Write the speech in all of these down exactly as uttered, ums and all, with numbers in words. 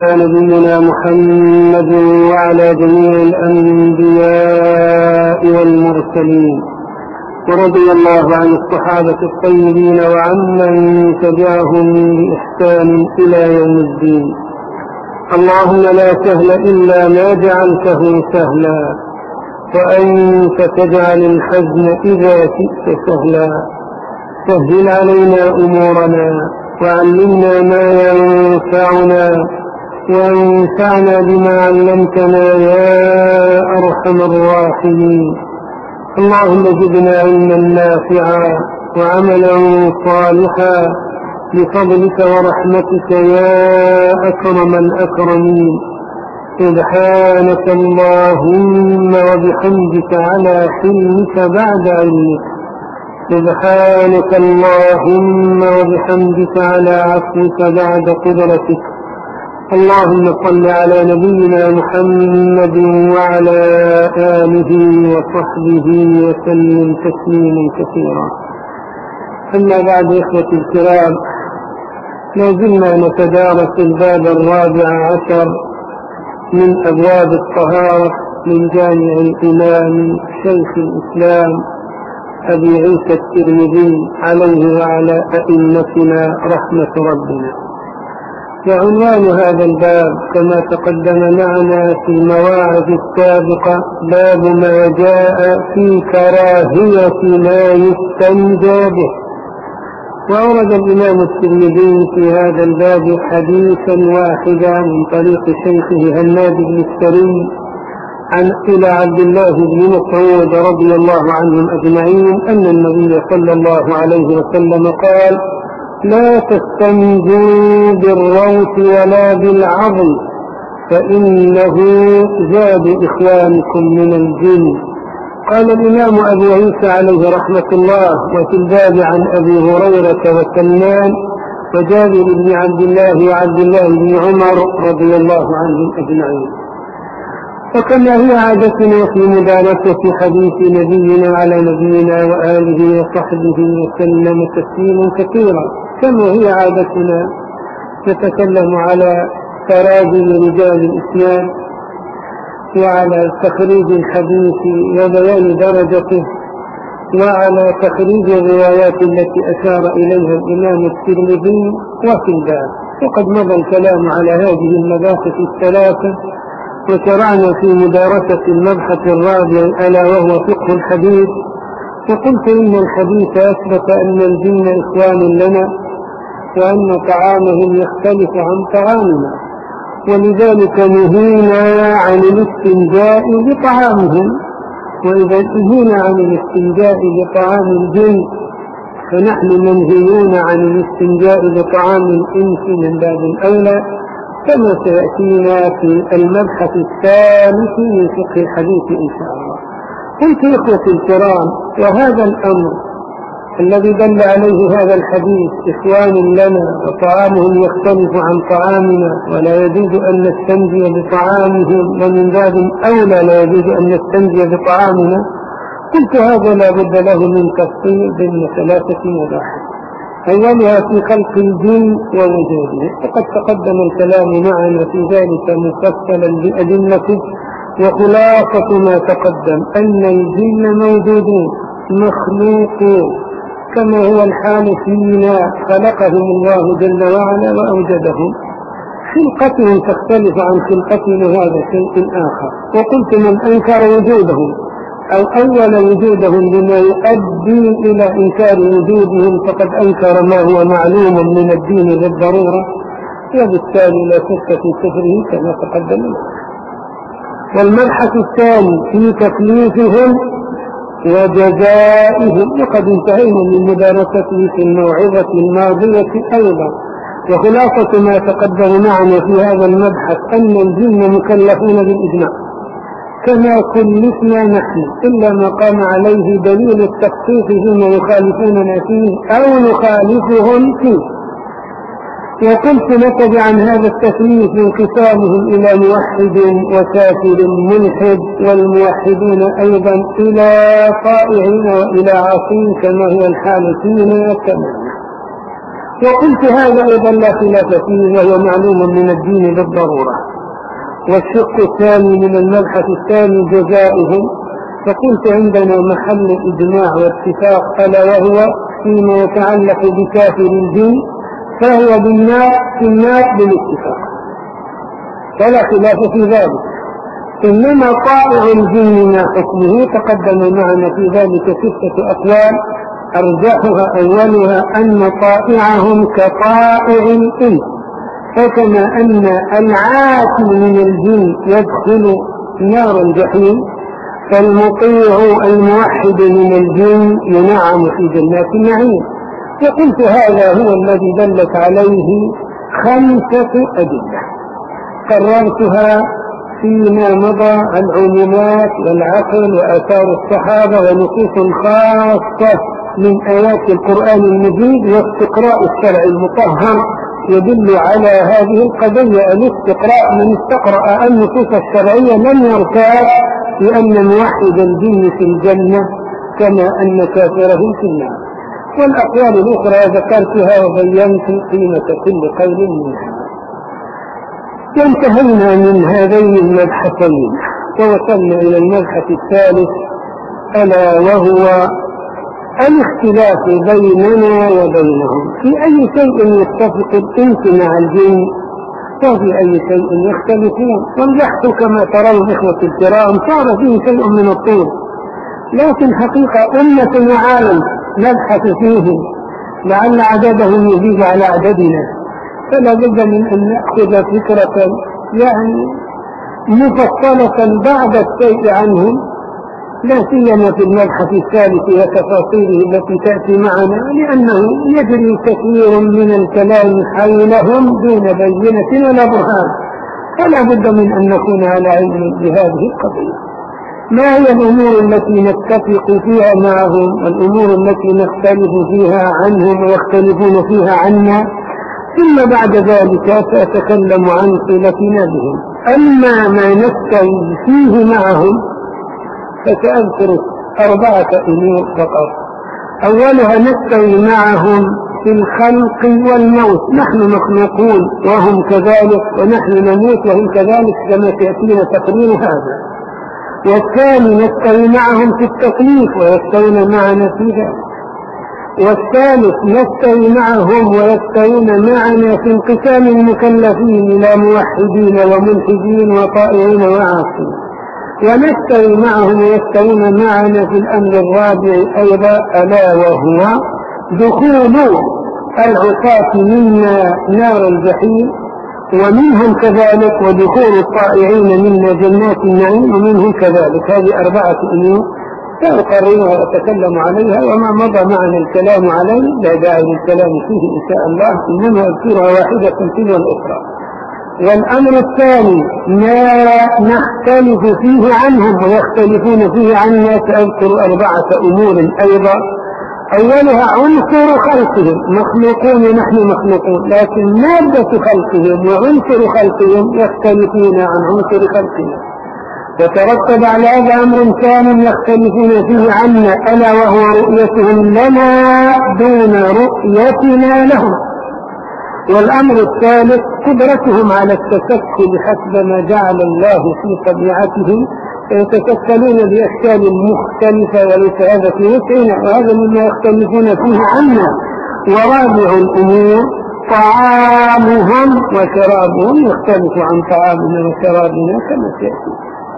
نبينا محمد وعلى جميع الأنبياء والمرسلين، ورضي الله عن الصحابة الطيبين وعمن تبعهم بإحسان إلى يوم الدين. اللهم لا سهل إلا ما جعلته سهلا، وأنت تجعل الحزن إذا شئت سهلا. سهل علينا أمورنا وعلمنا ما ينفعنا وانفعنا بما علمتنا يا أرحم الراحمين. اللهم زدنا علما نافعا وعملا صالحا بفضلك ورحمتك يا أكرم الأكرمين. سبحانك اللهم وبحمدك على حلمك بعد علمك. سبحانك اللهم وبحمدك على عفوك بعد قدرتك. اللهم صل على نبينا محمد وعلى آله وصحبه وسلم تسليما كثيرا. أما بعد، إخوتي الكرام، لازلنا نتدارس الباب الرابع عشر من أبواب الطهارة من جامع الإمام شيخ الإسلام أبي عيسى الترمذي عليه وعلى أئمتنا رحمة ربنا. وعنوان هذا الباب كما تقدم معنا في المواعظ السابقة باب ما جاء في كراهية ما يستنجى به. وأورد الإمام الترمذي في هذا الباب حديثا واحدا من طريق شيخه هناد بن السري عن إلى عبد الله بن مسعود رضي الله عنهم أجمعين أن النبي صلى الله عليه وسلم قال: لا تستنجوا بالروث ولا بالعظم فإنه زاد إخوانكم من الجن. قال الإمام أبو عيسى عليه رحمة الله: وفي الباب عن أبي هريرة وسلمان وجابر بن عبد الله وعبد الله بن عمر رضي الله عنهم أجمعين. وكما هي عادتنا في مدارسة حديث نبينا على نبينا وآله وصحبه وسلم تسليما كثيرا، كما هي عادتنا نتكلم على تراجم رجال الإسلام وعلى تخريج الحديث وبيان درجته وعلى تخريج الروايات التي أشار إليها الإمام الترمذي وفي الباب. وقد مضى الكلام على هذه المباحث الثلاثة، وشرعنا في مدارسة المبحث الرابع ألا وهو فقه الحديث. وقلت إن الحديث أثبت أن الجن إخوان لنا وأن طعامهم يختلف عن طعامنا، ولذلك نهينا عن الاستنجاء بطعامهم. وإذا نهينا عن الاستنجاء بطعام الجن فنحن منهيون عن الاستنجاء بطعام الإنس من باب أولى، كما سيأتينا في المبحث الثالث من فقه الحديث إن شاء الله. قلت إخوتي الكرام، وهذا الأمر الذي دل عليه هذا الحديث إخوان لنا وطعامهم يختلف عن طعامنا ولا يجوز أن نستنجي بطعامهم، ومن باب أولى لا يجوز أن نستنجي بطعامنا. قلت هذا لا بد له من تفصيل بين ثلاثة مباحث. أولها في خلق الجن ووجوده، وقد تقدم الكلام معنا في ذلك مفصلا بأدلته. وخلاصة ما تقدم أن الجن موجودون مخلوقون كما هو الحال فينا، خلقهم الله جل وعلا وأوجدهم. خلقتهم تختلف عن خلقتنا، هذا شيء آخر. وقلت من أنكر وجودهم أو أول وجودهم بما يؤدي إلى إنكار وجودهم فقد أنكر ما هو معلوم من الدين بالضرورة، وبالتالي لا شك في كفره كما تقدم. والمبحث الثاني في تكليفهم وجزائهم، وقد انتهينا من مدارسته في الموعظة الماضية أيضا. وخلاصة ما تقدم معنا في هذا المبحث أن الجن مكلفون بالإجماع كما كلفنا نحن، إلا ما قام عليه دليل التخصيص فيما يخالفوننا فيه أو نخالفهم فيه. وقلت نتج عن هذا التثليث انقسامهم إلى موحد وكافر ملحد، والموحدين أيضا إلى طائعين وإلى عاصين كما هو الحال فينا كما. وقلت هذا أيضا لا خلاف فيه وهو معلوم من الدين بالضرورة. والشق الثاني من المبحث الثاني جزائهم، فقلت عندنا محل إجماع واتفاق، ألا وهو فيما يتعلق بكافر الجن فهو بالنار في النار بالاتفاق، فلا خلاف في ذلك. إنما طائع الجن ما حكمه تقدم معنا في ذلك ستة أقوال، أرجحها أولها أن طائعهم كطائع الإنس، فكما أن العاصي من الجن يدخل نار الجحيم فالمطيع الموحد من الجن ينعم في جنات النعيم. وقلت هذا هو الذي دلت عليه خمسة أدلة قررتها فيما مضى العمومات والعقل وآثار الصحابة ونصوص خاصة من آيات القرآن المجيد واستقراء الشرع المطهر يدل على هذه القضية. الاستقراء من استقرأ النصوص الشرعية لم يرتاب لأن موحد الجن في الجنة كما أن كافره في النار. والأقوال الأخرى ذكرتها وبينت قيمة كل قول منها. وانتهينا من هذين المبحثين ووصلنا إلى المبحث الثالث، ألا وهو الاختلاف بيننا وبينهم في أي شيء يتفق الإنس مع الجن وفي أي شيء يختلفون. والبحث كما ترون إخوة الكرام صار فيه شيء من الطول، لكن حقيقة أمة وعالم نبحث فيه لعل عددهم يزيد على عددنا، فلا بد من أن نأخذ فكرة يعني مفصلة بعد الشيء عنهم، لا سيما في المبحث الثالث وتفاصيله التي تأتي معنا، لأنه يجري كثير من الكلام حولهم دون بينة ولا برهان، فلا بد من أن نكون على علم بهذه القضية. ما هي الأمور التي نتفق فيها معهم والأمور التي نختلف فيها عنهم ويختلفون فيها عنا، ثم بعد ذلك سأتكلم عن صلتنا بهم. أما ما نستوي فيه معهم فسأذكر أربعة أمور فقط. أولها نستوي معهم في الخلق والموت، نحن مخلوقون وهم كذلك، ونحن نموت وهم كذلك كما سيأتينا تقرير هذا. والثاني نستوي معهم في التكليف ويستوون معنا في ذلك. والثالث نستوي معهم ويستوون معنا في انقسام المكلفين إلى موحدين وملحدين وطائعين وعاصين. ونستوي معهم ويستوون معنا في الأمر الرابع أيضا، ألا وهو دخول العصاة منا نار الجحيم ومنهم كذلك، ودخول الطائعين منا جنات النعيم ومنهم كذلك. هذه أربعة أمور سأقررها وأتكلم عليها، وما مضى معنا الكلام عليه لا داعي للكلام فيه إن شاء الله، إنما أذكرها واحدة تلو الأخرى. والأمر الثاني ما نختلف فيه عنهم ويختلفون فيه عنا، سأذكر أربعة أمور أيضا. أولها عنصر خلقهم، مخلوقون ونحن مخلوقون، لكن مادة خلقهم وعنصر خلقهم يختلفون عن عنصر خلقنا، وترتب على هذا أمر ثاني يختلفون فيه عنا، ألا وهو رؤيتهم لنا دون رؤيتنا لهم. والأمر الثالث قدرتهم على التشكل حسب ما جعل الله في طبيعتهم، يتشكلون بأشكال مختلفة وليس هذا في وسعنا، وهذا مما يختلفون فيه عنا. ورابع الأمور طعامهم وشرابهم، يختلف عن طعامنا وشرابنا كما سيأتي.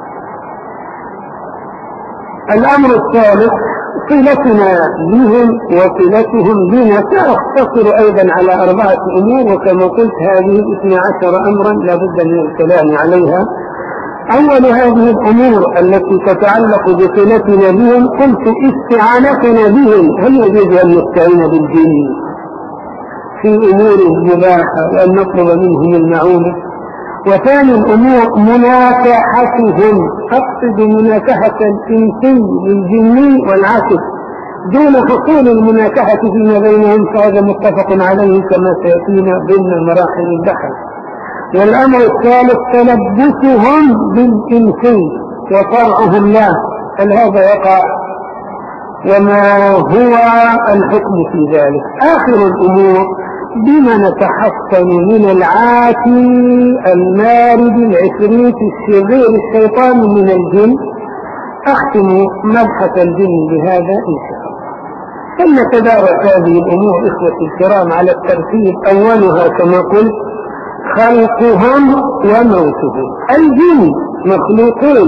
الأمر الثالث صلتنا بهم وصلتهم بنا، سأختصر أيضا على أربعة أمور، وكما قلت هذه اثنى عشر أمرا لا بد من الكلام عليها. أول هذه الأمور التي تتعلق بصلتنا بهم، قلت استعانتنا بهم، هل يجوز أن نستعين بالجن في أمور مباحة وأن نطلب منهم المعونة؟ وثاني الأمور مناكحتهم، أقصد مناكحة الإنسي للجني والعكس دون حصول المناكحة فيما بينهم، فهذا متفق عليه كما سيأتينا ضمن مراحل البحث. والأمر الثالث تلبسهم بالإنسي وطرعهم له، هل هذا يقع؟ وما هو الحكم في ذلك؟ آخر الأمور بما نتحصن من العاتي المارد العفريت الشرير الشيطان من الجن. أختم مبحث الجن بهذا إن شاء الله. ثم تدارك هذه الأمور إخوتي الكرام على الترتيب. أولها كما قلت خلقهم وموتهم. الجن مخلوقون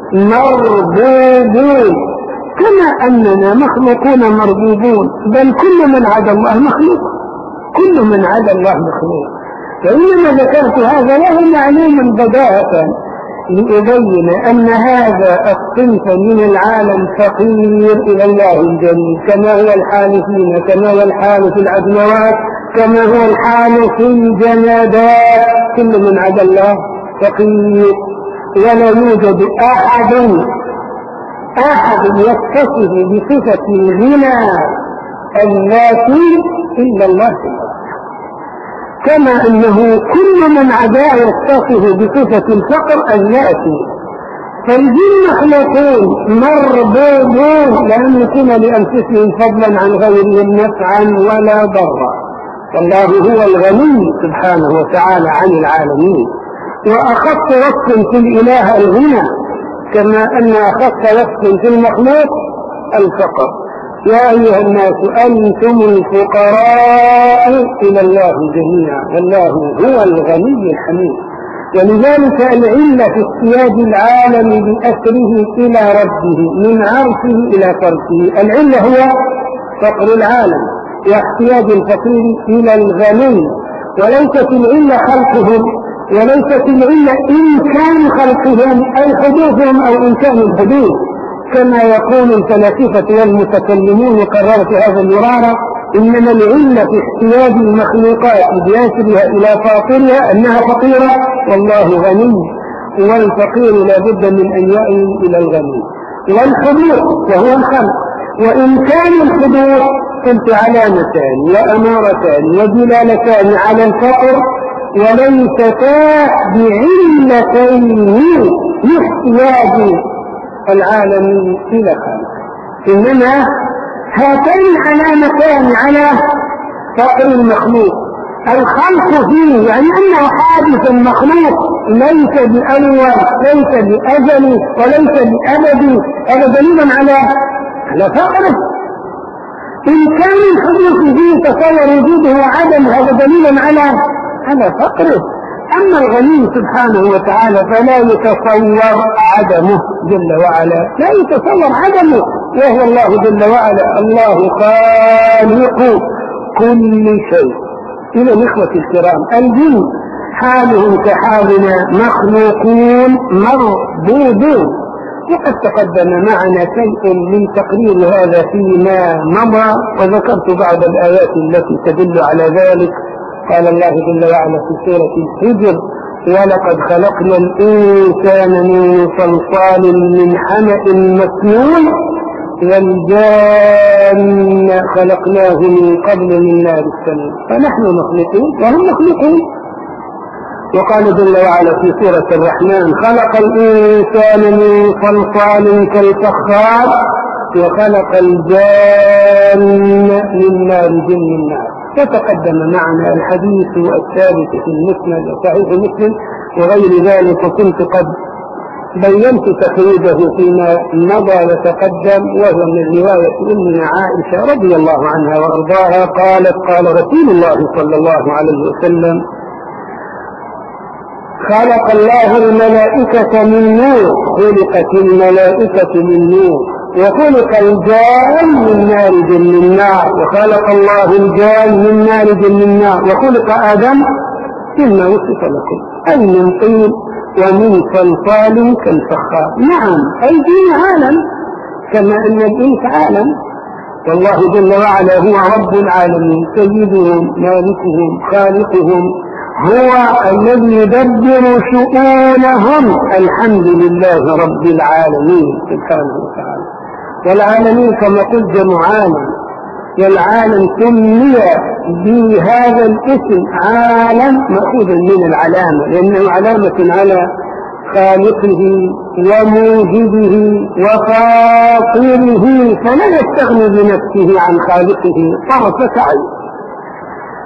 مربوبون كما أننا مخلوقون مربوبون، بل كل من عدا الله مخلوق، كل من عدا الله مخلوق. فإنما ذكرت هذا له معلوم بداهة لأبين أن هذا الصنف من العالم فقير إلى الله الجليل، كما هو الحال فينا، كما هو الحال في العدموات، كما هو الحال في الجمادات. كل من عدا الله فقير، ولا يوجد أحد أحد يتصف بصفة الغنى الذاتي إلا الله، كما أنه كل من عداه يتصف بصفة الفقر الذاتي. فالجن مخلوقون مربوبون لا يملكون لأنفسهم فضلا عن غيرهم نفعا ولا ضرا، والله هو الغني سبحانه وتعالى عن العالمين. وأخص وصف في الإله الغنى، كما أن أخص وصف في المخلوق الفقر. يا أيها الناس أنتم الفقراء إلى الله جميعا والله هو الغني الحميد. ولذلك العلة في احتياج العالم بأسره إلى ربه من عرشه إلى فرشه، العلة هو فقر العالم واحتياج الفقير إلى الغني، وليست العلة خلقهم، وليست العلة إمكان خلقهم أي حدوثهم أو إمكان الحدوث، كما يقول الفلاسفة والمتكلمون قررت هذا المرارة. إنما العلة في احتياج المخلوقات بأسرها إلى فاطرها أنها فقيرة والله غني، والفقير لا بد من أن يأوي إلى الغني. والحدوث وهو الخلق، وإمكان الحدوث قلت علامتان وأمارتان ودلالتان على الفقر، وليستا بعلتين لاحتياج العالم إلى خلق، إنما هاتين علامتان على فقر المخلوق. الخلق فيه يعني أنه حادث مخلوق، ليس بأول ليس بأجل وليس بأبد، هذا دليل على على فقره. إن كان الحدوث فيه تصور وجوده وعدم، هذا دليل على على فقره. أما الغني سبحانه وتعالى فلا يتصور عدمه جل وعلا، لا يتصور عدمه، وهو الله جل وعلا الله خالق كل شيء. إلى الإخوة الكرام، الجن حالهم كحالنا مخلوقون مربوبون، وقد تقدم معنا شيء من تقرير هذا فيما مضى، وذكرت بعض الآيات التي تدل على ذلك. قال الله جل وعلا في سورة الحجر: ولقد خلقنا الإنسان من صلصال من حمأ مسنون والجان خلقناه من قبل من نار السموم. فنحن مخلوقون وهم مخلوقون. وقال جل وعلا في سورة الرحمن: خلق الإنسان من صلصال كالفخار وخلق الجان من مارج من نار. فتقدم معنا الحديث الثابت في المسند وصحيح مسلم وغير ذلك، وكنت قد بينت تخريجه فيما مضى وتقدم، وهو من رواية أمنا عائشة رضي الله عنها وأرضاها قالت: قال رسول الله صلى الله عليه وسلم: خلق الله الملائكة من نور، خلقت الملائكة من نور، وخلق الجان من مارج من نار، وخلق الله الجان من مارج من نار، وخلق آدم مما وصف لكم أي من طين ومن صلصال كالفخار. نعم، الجن عالم كما أن الإنس عالم، والله جل وعلا هو رب العالمين، سيدهم مالكهم خالقهم، هو الذي يدبر شؤونهم. الحمد لله رب العالمين سبحانه وتعالى. والعالمين كما قلت جمع عالم، والعالم سمي بهذا الاسم عالم مأخوذ من العلامة، لأنه علامة على خالقه وموجده وفاطره، فلا يستغني بنفسه عن خالقه طرفة عين.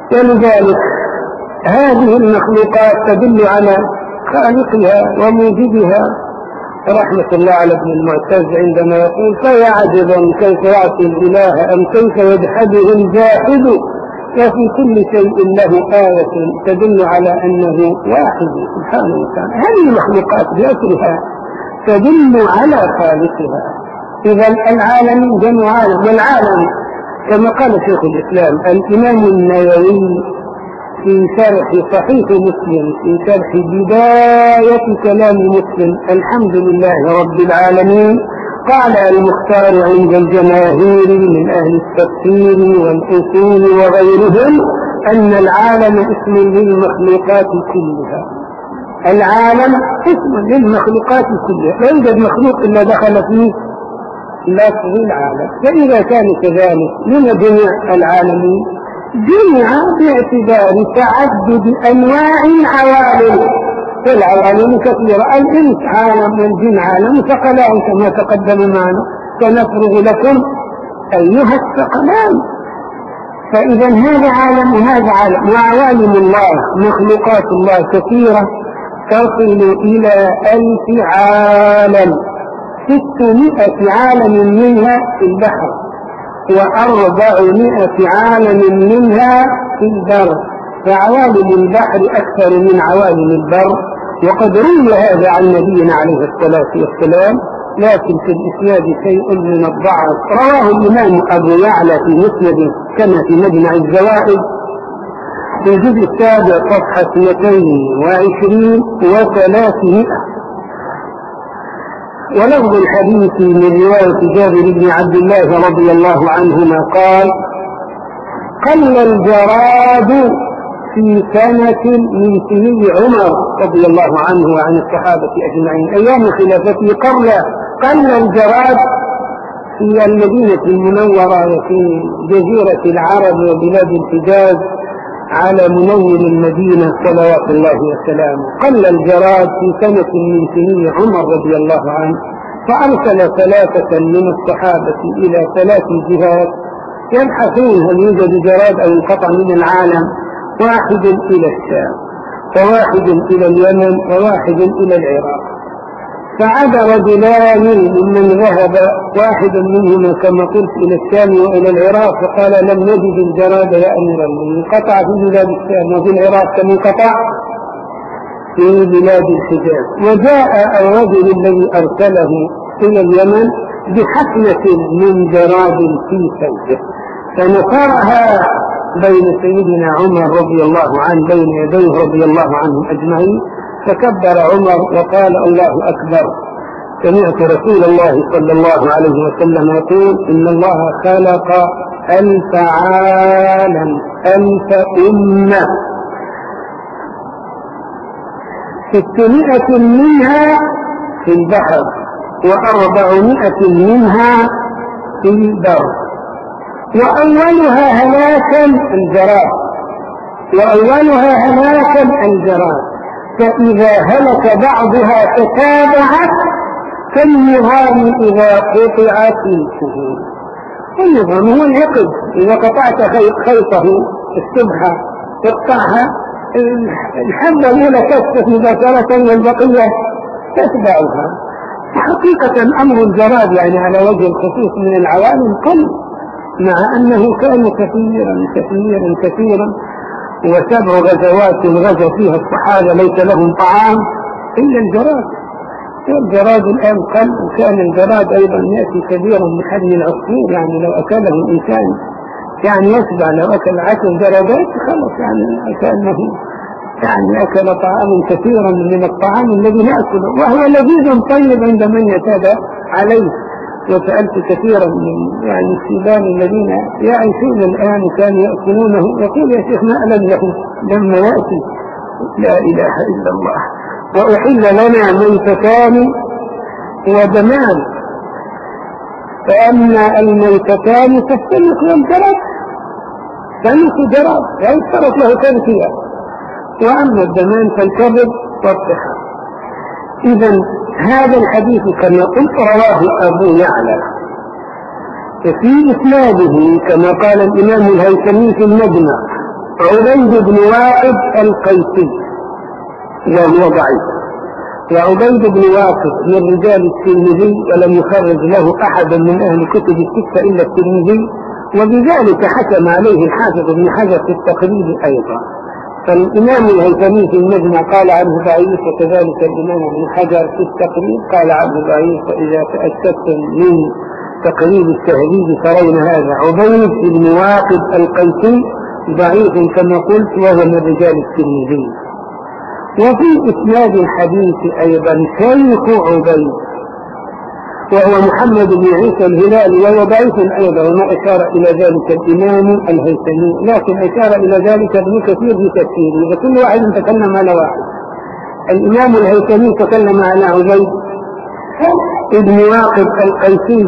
ولذلك هذه المخلوقات تدل على خالقها وموجدها. رحمة الله على ابن المعتز عندما يقول: فيا عجبا كيف يعطي الإله أم كيف يجحده الجاحد، وفي كل شيء له آية تدل على أنه واحد سبحانه وتعالى. هذه المخلوقات بأسرها تدل على خالقها. إذا العالم جمع عالم، والعالم كما قال شيخ الإسلام الإمام النووي في شرح صحيح مسلم في شرح بداية كلام مسلم: الحمد لله رب العالمين. قال المختار عند الجماهير من أهل التفسير والأصول وغيرهم أن العالم اسم للمخلوقات كلها. العالم اسم للمخلوقات كلها، لا يوجد مخلوق إلا دخل فيه لفظ العالم. فإذا كان كذلك لما جميع العالمين؟ جمع باعتبار تعدد أنواع العوالم، فالعوالم كثيرة. الإنس عالم والجن عالم، ثقلان كما تقدم معنا، سنفرغ لكم أيها الثقلان. فإذا هذا عالم وهذا عالم، وعوالم الله مخلوقات الله كثيرة تصل إلى ألف عالم، ستمائة عالم منها في البحر، وأربعمائة عالم منها في البر. فعوالم البحر أكثر من عوالم البر، وقد روي هذا عن نبينا عليه الصلاة والسلام، لكن في الإسناد شيء من الضعف. رواه الإمام أبو يعلى في مسنده كما في مجمع الزوائد في الجزء السابع صفحة اثنتين وعشرين وثلاثمائة. ولفظ الحديث من رواية جابر بن عبد الله رضي الله عنهما قال: قل الجراد في سنة من سني عمر رضي الله عنه وعن الصحابة أجمعين أيام خلافته قرلا. قل الجراد في المدينة المنورة وفي جزيرة العرب وبلاد الحجاز على منور المدينة صلوات الله وسلامه. قل الجراد في سنة من سني عمر رضي الله عنه، فأرسل ثلاثة من الصحابة إلى ثلاث جهات يبحثون هل يوجد جراد أو انقطع من العالم، واحد إلى الشام، وواحد إلى اليمن، وواحد إلى العراق. فعاد رجلان ممن ذهب، واحد منهما كما قلت إلى الشام وإلى العراق، فقال: لم نجد الجراد يا أمير المؤمنين، انقطع في بلاد الشام وفي العراق كما انقطع في بلاد الحجاز. وجاء الرجل الذي أرسله إلى اليمن بحفنة من جراد في ثوبه، فنثرها بين سيدنا عمر رضي الله عنه بين يديه رضي الله عنهم أجمعين، فكبر عمر وقال: الله أكبر. سمعت رسول الله صلى الله عليه وسلم يقول: إن الله خلق ألف عالم، ألف أمة، ستمائة منها في البحر، وأربعمائة منها في البر، وأولها هلاكا الجراد، وأولها هلاكا الجراد. فإذا هلك بعضها تتابعت كالنظام إذا قطعت الشهور. النظام هو العقد، إذا قطعت خيطه السبحة تقطعها، الحبة الأولى تسقط مباشرة والبقية تتبعها. حقيقة أمر الجراد يعني على وجه الخصوص من العوالم قل، مع أنه كان كثيرا كثيرا كثيرا، وسبع غزوات غزا فيها الصحابة ليس لهم طعام إلا الجراد. الجراد الآن قل، وكان الجراد أيضا يأتي كبيرا من حجم العصفور، يعني لو أكله الإنسان يعني يشبع، لو أكل عشر جرادات خلص يعني كأنه يعني أكل طعاما كثيرا من الطعام الذي نأكله، وهو لذيذ طيب عند من يتابع عليه. وسألت كثيرا من يعني الشبان الذين يعيشون الآن وكانوا يأكلونه، يقول: يا شيخ ما ألم له لما يأتي. لا إله إلا الله. وأحل لنا ميتتان ودمان، فأما الميتتان فالسمك والجراد، سمك جراد لا يشترط له تذكية، وأما الدمان فالكبد والطحال. إذا هذا الحديث كما قلت رواه أبو يعلى، وفي إسناده كما قال الإمام الهيثمي في المجمع عبيد بن واقد القيسي وهو ضعيف، وعبيد بن واقد من رجال الترمذي ولم يخرج له أحد من أهل كتب الستة إلا الترمذي، وبذلك حكم عليه الحافظ ابن حجر في التقريب أيضا. فالإمام الهيثمي في المجمع قال عنه ضعيف، وكذلك الإمام ابن حجر في التقريب قال عنه ضعيف. وإذا تأكدتم من تقريب التهذيب ترون هذا عبيد بن واقد القيسي ضعيف كما قلت، وهو من رجال الترمذي. وفي إسناد الحديث أيضا شيخ عبيد وهو محمد بن عيسى الهلالي، وهو ضعيف أيضا، وما أشار إلى ذلك الإمام الهيثمي، لكن أشار إلى ذلك ابن كثير في تفسيره، وكل واحد تكلم على واحد. الإمام الهيثمي تكلم على عبيد بن واقد القيسي،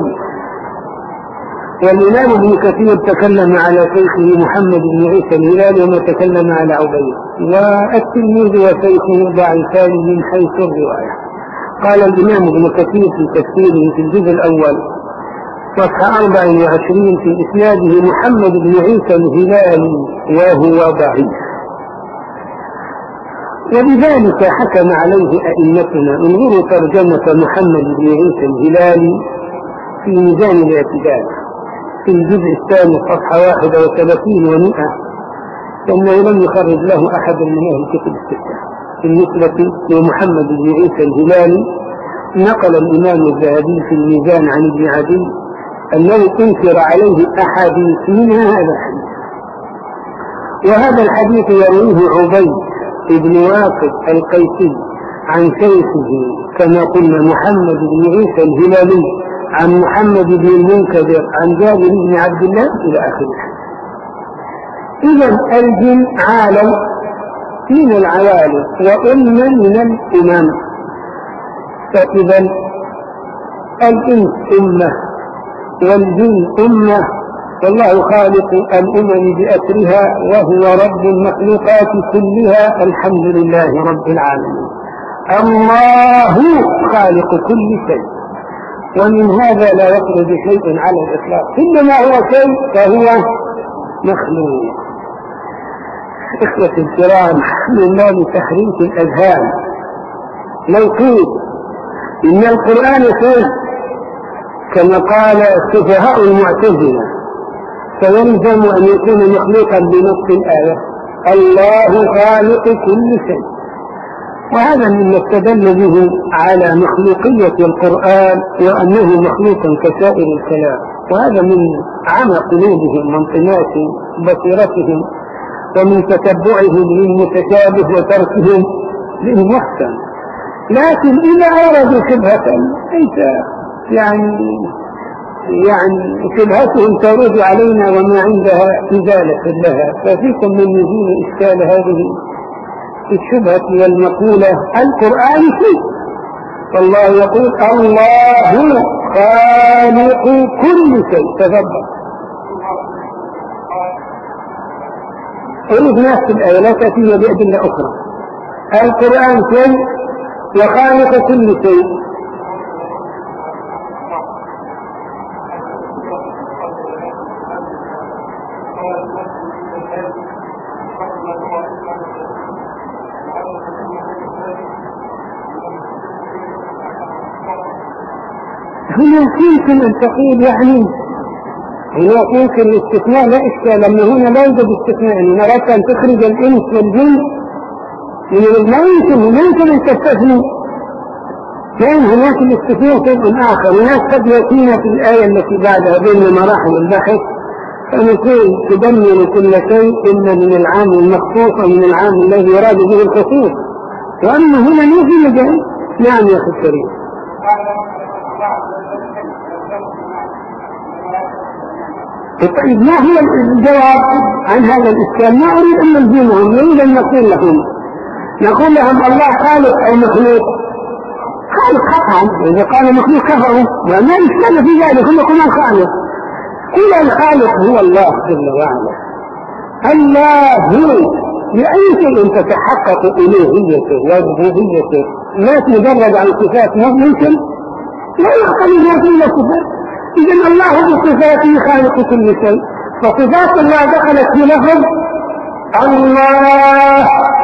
والإمام ابن كثير تكلم على شيخه محمد بن عيسى الهلالي، وما تكلم على عبيد. والتلميذ وشيخه ضعيفان من حيث الرواية. قال الإمام ابن كثير في تفسيره في الجزء الأول صفحة أربع وعشرين في إسناده محمد بن عيسى الهلالي وهو ضعيف. وبذلك حكم عليه أئمتنا. انظروا ترجمة محمد بن عيسى الهلالي في ميزان الاعتدال في الجزء الثاني صفحة واحد وثلاثين ومئة، فإنه لم يخرج له أحد من أهل الكتب الستة. بالنسبة لمحمد بن عيسى الهلالي نقل الإمام الذهبي في الميزان عن ابن عدي أنه انكر عليه أحاديث منها هذا الحديث، وهذا الحديث يرويه عبيد بن واقد القيسي عن شيخه كما قلنا محمد بن عيسى الهلالي عن محمد بن المنكدر عن جابر بن عبد الله إلى آخره. إذا الجن عالم من العوالم وأمة من الأمم، فإذا الإنس أمة والجن أمة، والله خالق الأمم بأسرها وهو رب المخلوقات كلها. الحمد لله رب العالمين. الله خالق كل شيء، ومن هذا لا يخرج شيء على الإطلاق، إنما هو شيء فهو مخلوق. إخوة الكرام، من باب تحريك الأذهان لو قيل إن القرآن شيء كما قال السفهاء المعتزلة فيلزم أن يكون مخلوقا بنص الآية الله خالق كل شيء، وهذا مما استدل به على مخلوقية القرآن وأنه مخلوق كسائر الكلام، وهذا من عمى قلوبهم وانطماس بصيرتهم ومن تتبعهم للمتشابه وتركهم للمحكم. لكن إذا أوردوا شبهة ليس يعني يعني شبهتهم ترد علينا وما عندها إزالة لها، ففيكم من يزيل إشكال هذه الشبهة والمقولة القرآن شيء، والله يقول الله خالق كل شيء. تفضل. أريد نفس الآية لا تأتي بأدلة أخرى. القرآن شيء وخالق كل شيء. هنا يمكن أن تقول يعني هنا يمكن الاستثناء لا إشكال، لأن هنا لا يوجد استثناء. إن أردت أن تخرج الإنس والجن من لا يمكن لا يمكن أن تستثني، لأن هناك الاستثناء شيء آخر. هناك قد يأتينا في الآية التي بعدها بين مراحل البحث فنقول تدمر كل شيء إن من العام المخصوص ومن العام الذي يراد به الخصوص، وأما هنا نفي مجال. نعم يا أخي الكريم. طيب ما هو الجواب عن هذا الإشكال؟ ما أريد أن نلزمهم، نريد أن نقول لهم نقول لهم الله خالق أو مخلوق؟ خالق قطعا، إذا قال مخلوق كفروا وما يشكل في ذلك، هم يقولون الخالق. كل الخالق هو الله جل وعلا. الله هو بأي شيء تتحقق ألوهيته وربوبيته، لا مجرد عن صفات ممكن لا يعقل الناس إلا صفات. إذن الله بصفاته خالق كل شيء، فصفات الله دخلت في لفظ الله.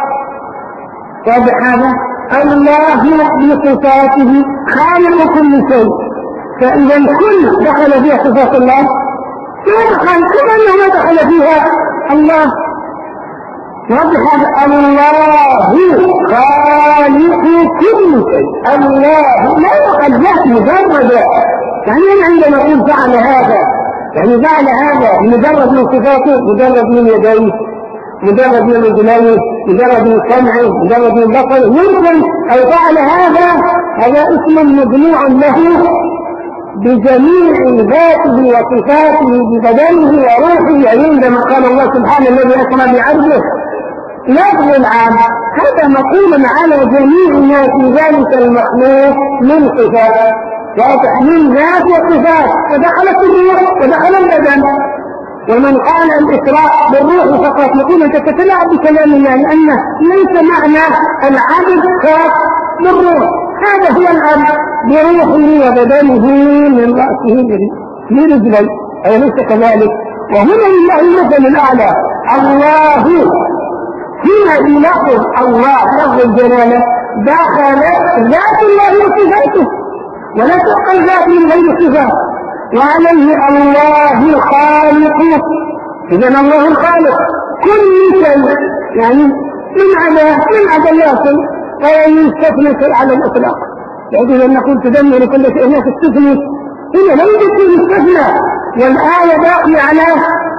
واضح هذا؟ الله بصفاته خالق كل شيء، فإذا الكل دخل فيها صفات الله يدخل كما أنه ما دخل فيها الله. واضح هذا؟ الله خالق كل شيء، الله لا يقل ذات مجرد، يعني عندما نقول فعل هذا يعني فعل هذا مجرد من صفاته، مجرد من يديه، مجرد من رجليه، مجرد من سمعه، مجرد من بصره، يمكن أو فعل هذا هذا اسم مجموع له بجميع ذاته وصفاته ببدنه وروحه. عندما قال الله سبحانه الذي أسرى بعبده لفظ العام هذا مقول على جميع ما في ذلك المخلوق من صفات، واضح من ذات وصفات، ودخلت الروح ودخل البدن. ومن قال الإسراء بالروح فقط نقول أنت تتلاعب بكلام الله، لأنه ليس معنى العبد خاص بالروح، هذا هو العبد بروحه وبدنه من رأسه لرجليه، أو ليس كذلك؟ وهنا لله المثل الأعلى. الله هنا بلفظ الله لفظ الجلالة دخل ذات الله وصفاته، ولا تبقى الذات من غير صفات، وعليه الله الخالق. إذن الله الخالق كل شيء، يعني من عدا من عدا الله ويستثنى على الإطلاق. يجب أن نقول تدمر كل شيء هناك استثنى، هنا لا يوجد فيه استثناء، والآية باقية على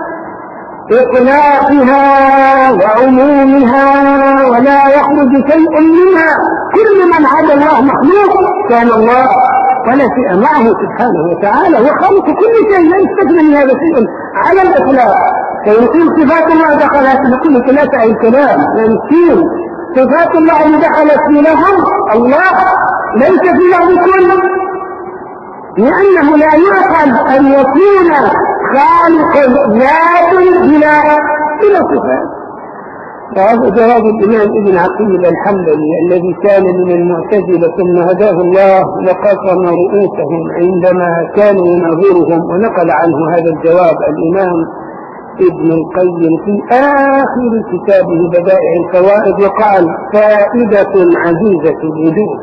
إطلاقها وعمومها ولا يخرج شيء منها. كل من عدا الله مخلوق كان الله ولا شيء معه سبحانه وتعالى، وخلق كل شيء لا يستثنى من هذا شيء على الإطلاق. فيقول صفات الله دخلت نقول ثلاثة أي كلام يمكن صفات الله اللي دخلت في لهم الله ليس في له كل، لأنه لا يعقل أن يكون خالق ذات بلا بلا صفات. وهذا جواب الإمام ابن عقيل الحنبلي الذي كان من المعتزلة ثم هداه الله لقصم رؤوسهم عندما كانوا يناظرهم، ونقل عنه هذا الجواب الإمام ابن القيم في آخر كتابه بدائع الفوائد، وقال فائدة عزيزة الوجود،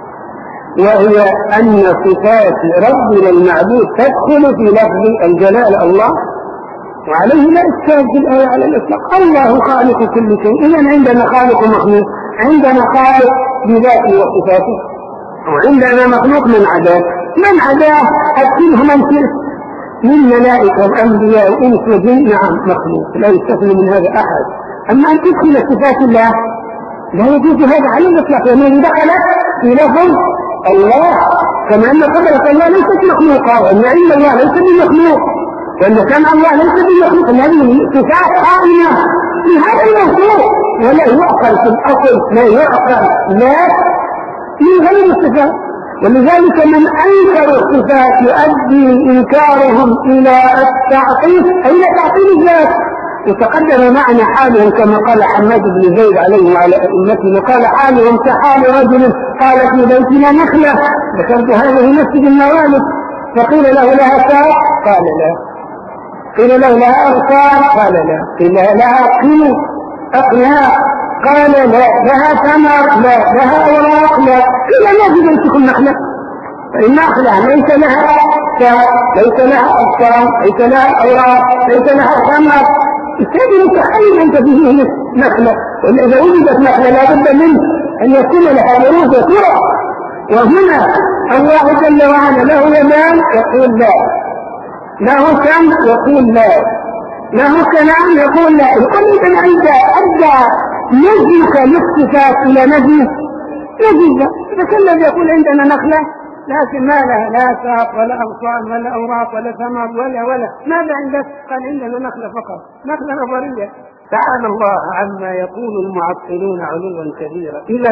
وهي أن صفات ربنا المعبود تدخل في لفظ الجلال الله، وعليه لا إشكال في الآية على الإطلاق. الله خالق كل شيء، إذن عندنا خالق مخلوق، عندنا خالق بذاته وصفاته، وعندنا مخلوق من عداه، من عداه أكله من شئت من ملائكة والأنبياء وإنس وجن، نعم مخلوق لا يستثنى من هذا أحد. أما أن تدخل صفات الله لا يجوز هذا على الإطلاق، لأنه دخلت في لفظ الله، كما أن قدرة الله ليست مخلوقة، وأن علم الله ليس بمخلوق، وأن سمع الله ليس بمخلوق، هذه صفات قائمة بهذا المخلوق، ولا يعقل في الأصل، لا يعقل لا من غير الصفات. ولذلك من أنكر الصفات يؤدي إنكارهم إلى التعطيل، أي إلى تعطيل الذات. وتقدم معنا حالهم كما قال حماد بن زيد عليه وعلى أئمتنا، قال حالهم كحال رجل قال في بيتنا نخلة ذكرت هذه مسجد الموالد، فقيل له لها ساق قال لا، قيل له لها أغصان قال لا، قيل لها قيل أقناء قال لا، لها ثمر لا، لها أوراق لا، قيل ما في بيتكم نخلة، فإن نخلة ليس لها ساق، ليس لها أغصان، ليس لها أوراق، ليس لها ثمر، استجل تخيل أنت فيه نخلة، وإذا وجدت نخلة لا بد منه أن يكون لها بروز وترى. وهنا الله جل وعلا له يمان يقول لا، له سمع يقول لا، له كلام يقول لا. يقول إذا أنت أدى نجيك للصفات إلى نجي يجيك، إذا كان الذي يقول عندنا نخلة لكن ما لها لا ساق ولا أغصان ولا أوراق ولا ثمر ولا ولا ماذا عندك؟ قال عندنا نخلة فقط، نخلة نظرية. تعالى الله عما يقول المعطلون علوا كبيرا. إذا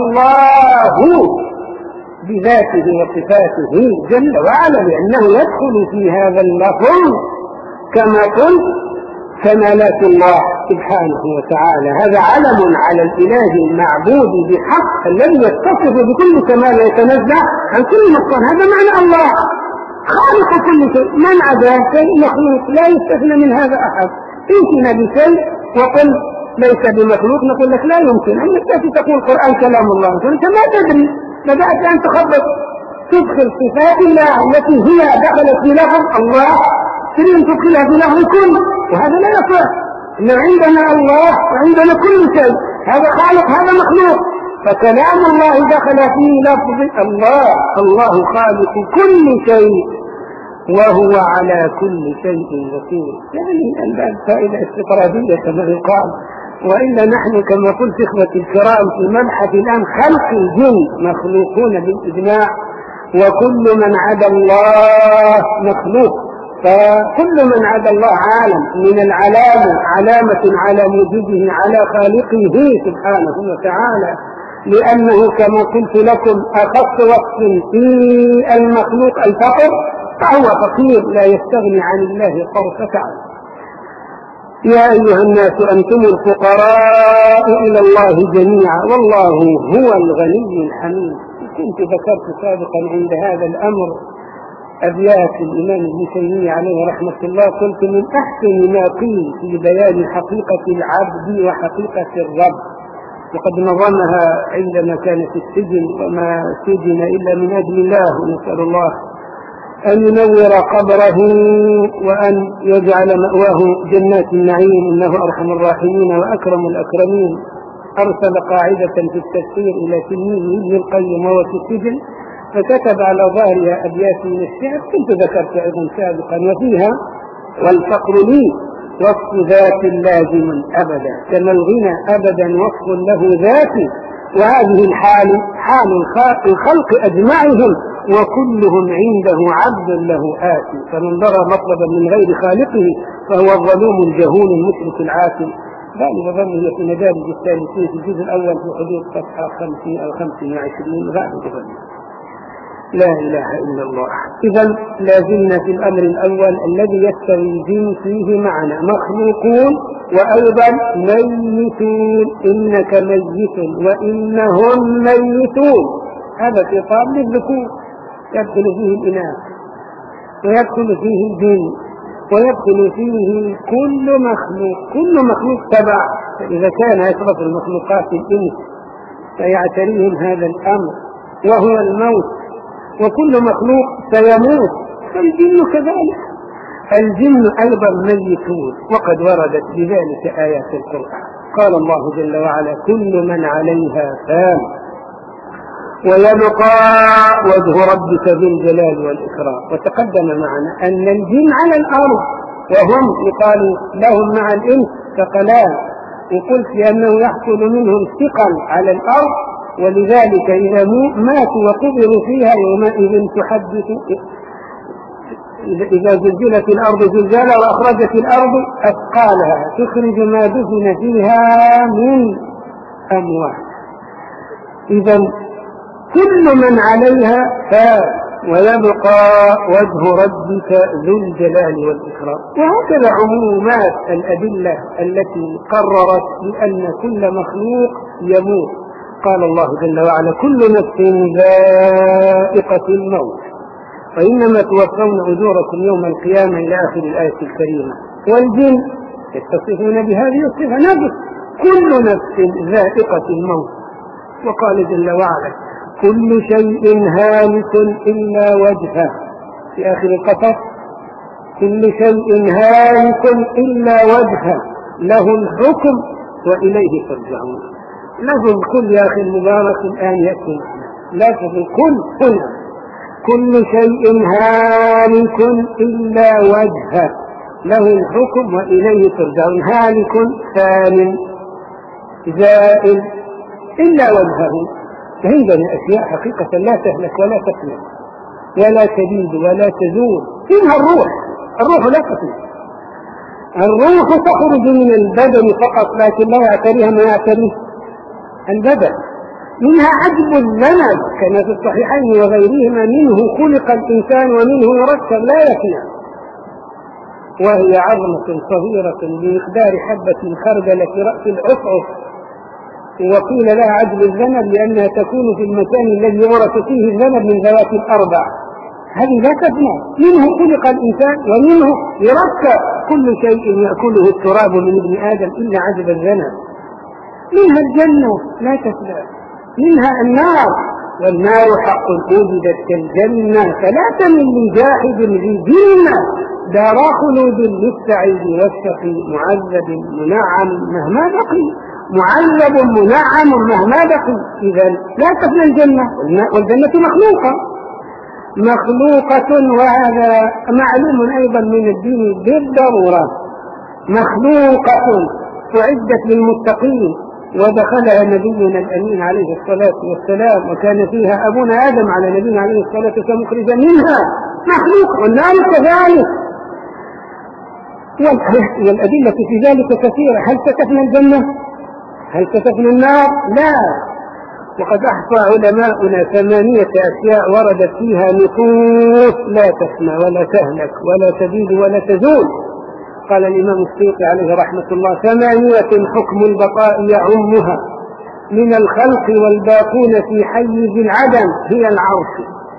الله بذاته وصفاته جل وعلا، لأنه يدخل في هذا اللفظ كما قلت كمالات الله سبحانه وتعالى. هذا علم على الإله المعبود بحق الذي يتصف بكل كمال ويتنزه عن كل نقصان. هذا معنى الله خالق كل شيء، من عداه شيء مخلوق لا يستثنى من هذا أحد. ائتنا بشيء وقل ليس بمخلوق نقول لك لا يمكن أنك تأتي تقول القرآن كلام الله، أنت ما تدري، بدأت أن تخبط تدخل صفات الله التي هي دخلت في لفظ الله تريد أن تدخلها في لفظ كل، وهذا لا يصح. إن عندنا الله وعندنا كل شيء، هذا خالق هذا مخلوق، فكلام الله دخل في لفظ الله. الله خالق كل شيء وهو على كل شيء وكيل. يعني الآن فائدة استطرادية كما يقال، وإلا نحن كما قلت إخوتي الكرام في مبحث الآن خلق الجن مخلوقون بالإجماع، وكل من عدا الله مخلوق، فكل من عدا الله عالم من العلامة علامة على موجوده على خالقه سبحانه وتعالى، لأنه كما قلت لكم أخص وصف في المخلوق الفقر، فهو فقير لا يستغني عن الله طرفة عين. يا أيها الناس أنتم الفقراء إلى الله جميعا والله هو الغني الحميد. كنت ذكرت سابقا عند هذا الأمر أبيات الإمام ابن تيمية عليه رحمة الله، قلت من أحسن ما قيل في بيان حقيقة العبد وحقيقة الرب، وقد نظمها عندما كان في السجن وما سجن إلا من أجل الله، ونسأل الله أن ينور قبره وأن يجعل مأواه جنات النعيم، إنه أرحم الراحمين وأكرم الأكرمين. أرسل قاعدة في التفسير إلى تلميذه ابن القيم وهو في السجن، فكتب على ظهرها أبيات من الشعر كنت ذكرت أيضا سابقا، وفيها والفقر لي وصف ذات لازم أبدا كما الغنى أبدا وصف له ذاتي، وهذه الحال حال الخلق أجمعهم وكلهم عنده عبد له آتي، فمن ضرى مطلبا من غير خالقه فهو الظلوم الجهول المشرك العاصي. ذلك ظنه في مدارج الثالثين في الجزء الأول في حدود صفحة خمسين أو خمسين وعشرين ذلك ظنه. لا إله إلا الله. إذا لازلنا في الأمر الأول الذي يستوي الجن فيه معنا مخلوقون وأيضا ميتون، إنك ميت وإنهم ميتون، هذا خطاب للذكور يدخل فيه الإناث ويدخل فيه الجن ويدخل فيه كل مخلوق، كل مخلوق تبع، فإذا كان أشرف المخلوقات الإنس فيعتريهم هذا الأمر وهو الموت، وكل مخلوق سيموت، فالجن كذلك، الجن أيضا ميتون، وقد وردت بذلك آيات القرآن. قال الله جل وعلا كل من عليها فان ويبقى وجه ربك ذو الجلال والإكرام. وتقدم معنا أن الجن على الأرض وهم يقال لهم مع الإنس ثقلان، وقلت لأنه يحصل منهم ثقل على الأرض، ولذلك إذا ماتوا وقبروا فيها يومئذ تحدث، إذا زلزلت الأرض زلزالها وأخرجت الأرض أثقالها تخرج ما دفن فيها من أموات. إذا كل من عليها فان ويبقى وجه ربك ذو الجلال والإكرام. وهكذا عمومات الأدلة التي قررت بأن كل مخلوق يموت. قال الله جل وعلا كل نفس ذائقة الموت وإنما توفون أجوركم يوم القيامة إلى آخر الآية الكريمة. والجن يتصفون بهذه الصفة نفس كل نفس ذائقة الموت. وقال جل وعلا كل شيء هالك إلا وجهه في آخر القصص، كل شيء هالك إلا وجهه له الحكم وإليه ترجعون. لفظ كل يا أخي المبارك الآن يأتي لفظ كل هنا، كل شيء هالك إلا وجهه له الحكم وإليه ترجعون. هالك ثان زائل إلا وجهه. عندنا أشياء حقيقة لا تهلك ولا تفنى ولا تبيد ولا تزول، فيها الروح، الروح لا تفنى، الروح تخرج من البدن فقط لكن لا يعتريها ما يعتريه البدن. منها عجب الذنب كما في الصحيحين وغيرهما، منه خلق الإنسان ومنه يركب لا يفنى، وهي عظمة صغيرة بمقدار حبة خردلة في رأس العصعص، وقيل لها عجل الذنب لأنها تكون في المكان الذي يورث فيه الذنب من ذوات الأربع. هذه لا تفنى، منه خلق الإنسان ومنه يركب كل شيء يأكله التراب من ابن آدم إلا عجل الذنب. منها الجنة لا تفنى، منها النار، والنار حق وجدت كالجنة فلا تمل لجاحد ذي جنة، دار خلود للسعيد والشقي معذب منعم مهما بقي، معذب منعم مهما بقي. إذا لا تفنى الجنة، والجنة مخلوقة مخلوقة وهذا معلوم أيضا من الدين بالضرورة، مخلوقة أعدت للمتقين ودخلها نبينا الأمين عليه الصلاة والسلام، وكان فيها أبونا آدم على نبينا عليه الصلاة والسلام مخرجا منها، مخلوق. والنار كذلك، والأدلة في ذلك كثيرة. هل ستفنى الجنة؟ هل ستفنى النار؟ لا. وقد أحصى علماؤنا ثمانية أشياء وردت فيها نصوص لا تفنى ولا تهلك ولا تبيد ولا تزول. قال الإمام السيوطي عليه رحمة الله: ثمانية حكم البقاء يعمها من الخلق والباقون في حيز العدم، هي العرش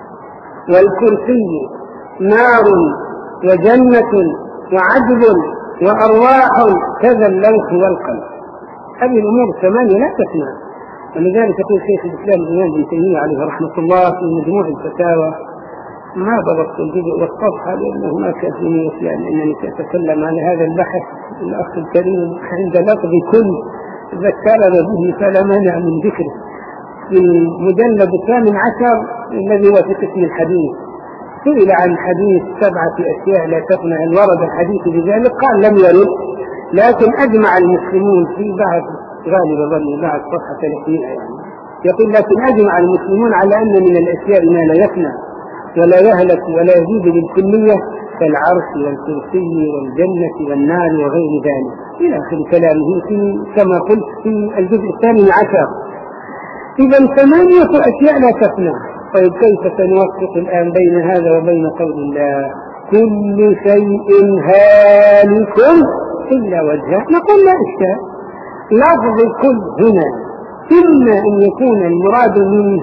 والكرسي نار وجنة وعدل وأرواح كذا اللوح والقلم. هذه الأمور الثمانية لا تفنى، ولذلك يقول شيخ الإسلام الإمام ابن تيمية عليه رحمة الله في مجموع الفتاوى: ما ضبطت الجزء والصفحة لأنه ما كان في نيتي يعني أنني سأتكلم عن هذا البحث. الأخ الكريم عند لفظ كل ذكرنا به فلا مانع من ذكره في المجلد الثامن عشر الذي هو في قسم الحديث. سئل عن حديث سبعة أشياء لا تفنى، هل ورد الحديث بذلك؟ قال لم يرد، لكن أجمع المسلمون في بعض غالب ظني بعد صفحة ثلاثين يعني يقول: لكن أجمع المسلمون على أن من الأشياء ما لا يفنى ولا يهلك ولا يزيد بالكلية كالعرش والكرسي والجنة والنار وغير ذلك إلى آخر كلامه في كما قلت في الجزء الثاني عشر. إذا ثمانية أشياء لا تفنى. طيب كيف سنوفق الآن بين هذا وبين قول الله: كل شيء هالك إلا وجهه؟ نقول لا إشكال. لفظ كل هنا إما أن يكون المراد منه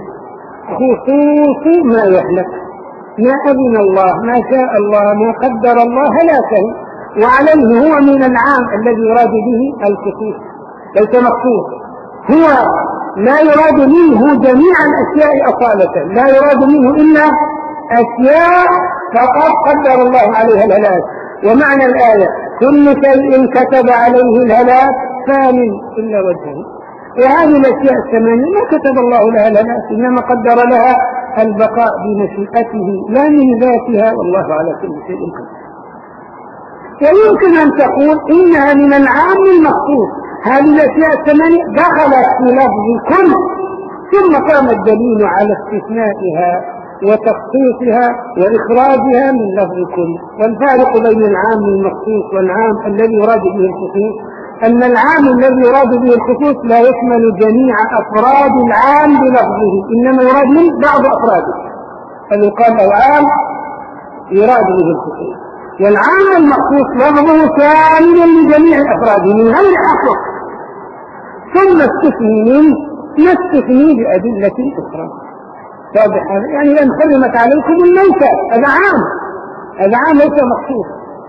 خصوص ما يهلك، ما أذن الله، ما شاء الله، ما قدر الله هلاكه، وعليه هو من العام الذي يراد به الخصوص ليس مخصوص. هو لا يراد منه جميع الأشياء أصالة، لا يراد منه إلا أشياء فقط قدر الله عليها الهلاك. ومعنى الآية: كل شيء كتب عليه الهلاك فان إلا وجهه. وهذه الأشياء الثمانية ما كتب الله لها الهلاك، إنما قدر لها البقاء بمشيئته لا من ذاتها، والله على كل شيء قدير. ويمكن أن تقول إنها من العام المخصوص، هذه الأشياء الثمانية دخلت في لفظ كل، ثم قام الدليل على استثنائها وتخصيصها وإخراجها من لفظ كل. والفارق بين العام المخصوص والعام الذي يراد به الخصوص أن العام الذي يراد به الخصوص لا يشمل جميع أفراد العام بلفظه، إنما يراد من بعض أفراده، الذي قال له عام يراد به الخصوص. والعام المخصوص لفظه كامل لجميع أفراده من غير حصر، ثم استثني منه نستثني بأدلة أخرى. واضح هذا؟ يعني أن حرمت عليكم الميتة، هذا عام، هذا عام ليس مخصوص،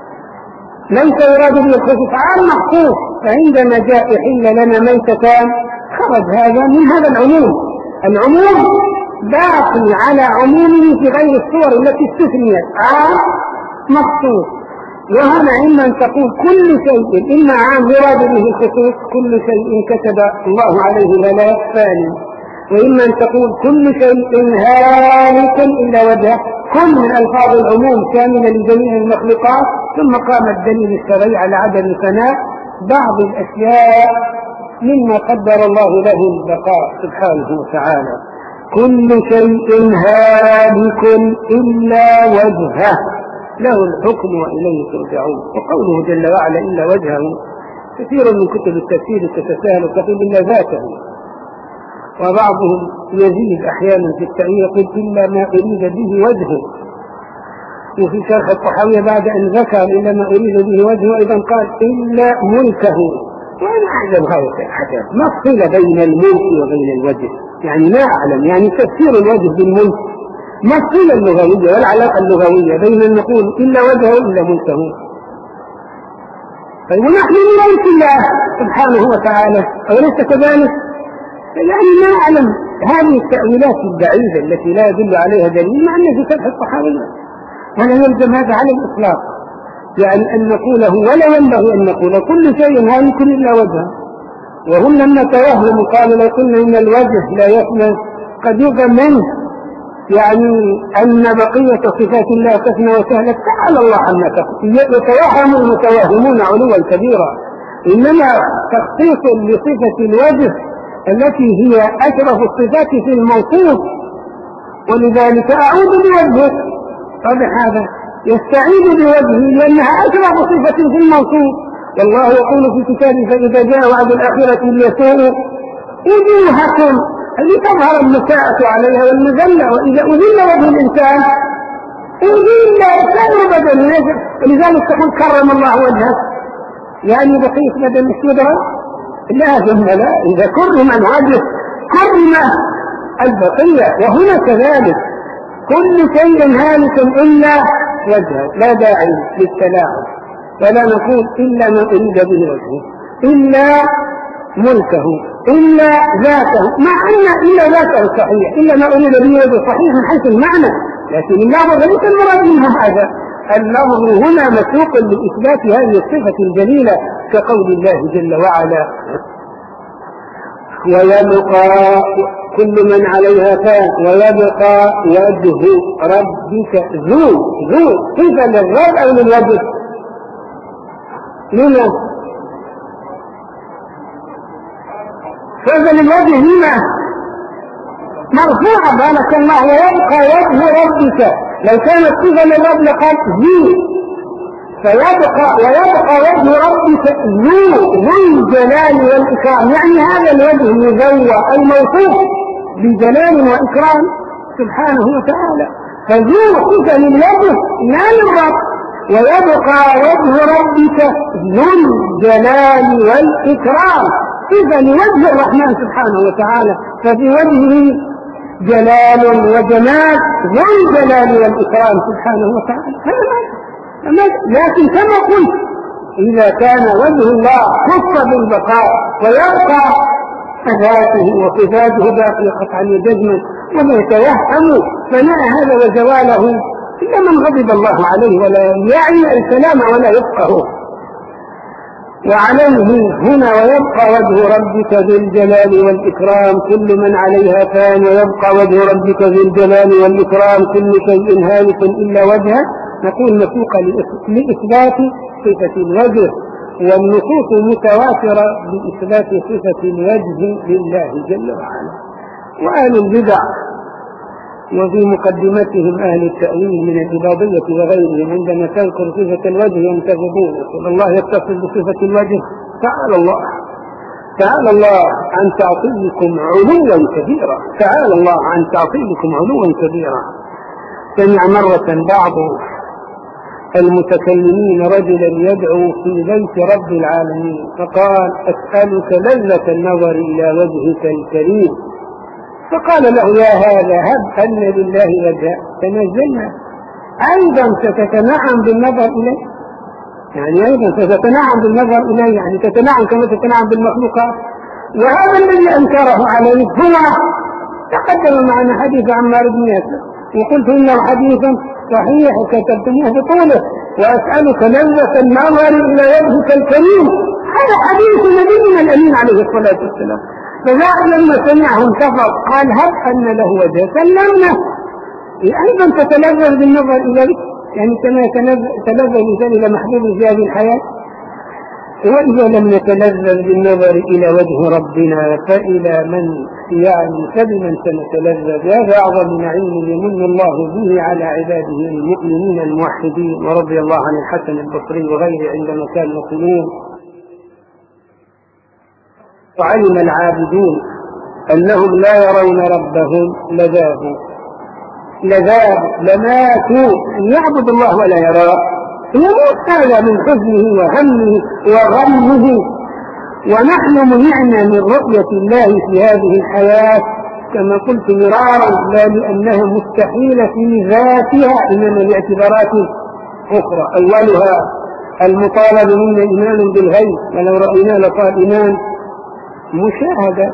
ليس يراد به الخصوص، عام مخصوص. فعندما جاء حل لنا ميتتان خرج هذا من هذا العموم. العموم باقي على عمومه في غير الصور التي استثنيت، عام مخصوص. وهنا إما أن تقول كل شيء إما عام يراد به الخصوص، كل شيء كتب الله عليه الهلاك فانٍ، وإما أن تقول كل شيء هالك إلا وجهه، كل من ألفاظ العموم كاملة لجميع المخلوقات. ثم قام الدليل الشرعي على عدم فناء بعض الأشياء مما قدر الله له البقاء سبحانه وتعالى. كل شيء هالك إلا وجهه له الحكم وإليه ترجعون. وقوله جل وعلا إلا وجهه، كثير من كتب التفسير تتساهل وتقول إلا ذاته، وبعضهم يزيد أحيانا في التأويل يقول إلا ما أريد به وجهه. وفي شرح الطحاوية بعد أن ذكر إلا ما أريد به وجهه أيضا قال إلا ملكه. وأنا أعلم غاية الحدث ما الصلة بين الملك وبين الوجه، يعني لا أعلم يعني تفسير الوجه بالملك ما الصلة اللغوية والعلاقة اللغوية بين أن نقول إلا وجهه إلا ملكه. طيب ونحن نريد الله سبحانه وتعالى أوليس كذلك؟ يعني ما أعلم هذه التأويلات البعيدة التي لا يدل عليها دليل مع أن في سبح الصحابية، ولا يلزم هذا على الإطلاق، يعني أن نقوله ولا ينبغي أن نقول كل شيء هالك إلا وجهه. وهم لما توهموا قالوا لو قلنا إن الوجه لا يفنى قد يفهم منه يعني أن بقية صفات الله تفنى وتهلك. تعالى الله عما يتوهم المتوهمون علوا كبيرا، إنما تخصيص لصفة الوجه التي هي أشرف الصفات في الموصوف، ولذلك أعوذ بوجهه. طبعا هذا يستعيذ بوجهه لأنها أشرف صفة في الموصوف. والله يقول في كتابه فإذا جاء وعد الآخرة ليسوء وجوهكم اللي تظهر المساءة عليها والمذلة، وإذا أذل وجه الإنسان أذل سائر بدنه، ولذلك تقول كرم الله وجهه يعني بقية بدن الشدرة لا ثم لا، إذا كرم الوجه كرم البقية. وهنا كذلك كل شيء هالك إلا وجهه، لا داعي للتلاعب، ولا نقول إلا ما أريد به وجهه، إلا ملكه، إلا ذاته، مع أن إلا ذاته صحيح، إلا ما أريد به وجهه صحيح من حيث المعنى، لكن اللفظ ليس المراد منه هذا. اللفظ هنا مسوق لإثبات هذه الصفة الجليلة كقول الله جل وعلا ويبقى كل من عليها فان ويبقى وجه ربك ذو ذو صفة للرب أو للوجه؟ لما صفة للوجه لما مرفوعة بارك الله ويبقى وجه ربك، لو كانت صفة للرب لقد ذي، فيبقى ويبقى وجه ربك ذو ذو الجلال والإكرام، يعني هذا الوجه مذوى الموصوف بجلال وإكرام سبحانه وتعالى، فذو صفة للوجه لا للرب. ويبقى وجه ربك ذو الجلال والإكرام صفة لوجه الرحمن سبحانه وتعالى، ففي وجهه جلال وجمال ذو الجلال والإكرام سبحانه وتعالى. لكن كما قلت إذا كان وجه الله خص بالبقاء ويبقى ذاته وصفاته باقية قطعا وجزما وما يتوهم فناء هذا وزواله إلا من غضب الله عليه ولا يعي الكلام ولا يفقه. وعليه هنا ويبقى وجه ربك ذو الجلال والإكرام كل من عليها فان ويبقى وجه ربك ذو الجلال والإكرام كل شيء هالك إلا وجهه. نقول مسوقة لإثبات صفة الوجه، والنصوص متواترة بإثبات صفة الوجه لله جل وعلا. وأهل البدع وفي مقدمتهم أهل التأويل من العبادية وغيرهم عندما تذكر صفة الوجه ينتقدون، يقول الله يتصف بصفة الوجه. تعالى الله تعالى الله عن تعطيلكم علوا كبيرا، تعالى الله عن تعطيلكم علوا كبيرا. سمع مرة بعض المتكلمين رجلا يدعو في بيت رب العالمين فقال أسألك لذة النظر إلى وجهك الكريم، فقال له يا هذا هب أن لله وجه تنزلنا أيضا ستتنعم بالنظر إليه، يعني أيضا ستتنعم بالنظر إليه، يعني تتنعم كما تتنعم بالمخلوقات. وهذا الذي أنكره عليه هو تقدم معنا حديث عمار بن ياسر وقلت إنه حديث صحيح كتبتموه بطوله وأسألك لذة النظر إلى وجهك الكريم، هذا حديث نبينا الأمين عليه الصلاة والسلام. فذاك لما سمعه انتفض قال هب أن له وجه سلمنا، أيضا تتلذذ بالنظر إليه، يعني كما يتلذذ الإنسان إلى محبوب في هذه الحياة. وإذا لم نتلذذ بالنظر إلى وجه ربنا فإلى من يعني فبمن سنتلذذ؟ هذا أعظم نعيم يمن الله به على عباده المؤمنين الموحدين. ورضي الله عن الحسن البصري وغيره عندما كان يقولون وعلم العابدون أنهم لا يرون ربهم لذابوا لذابوا لماتوا أن يعبد الله ولا يراه، يموت هذا من حزنه وهمه وغمه. ونحن منعنا من رؤية الله في هذه الحياة كما قلت مرارا، لا لأنها مستحيلة في ذاتها إنما لاعتبارات أخرى. أولها المطالب منا إيمان بالغيب، ولو رأينا لقال إيمان مشاهدة.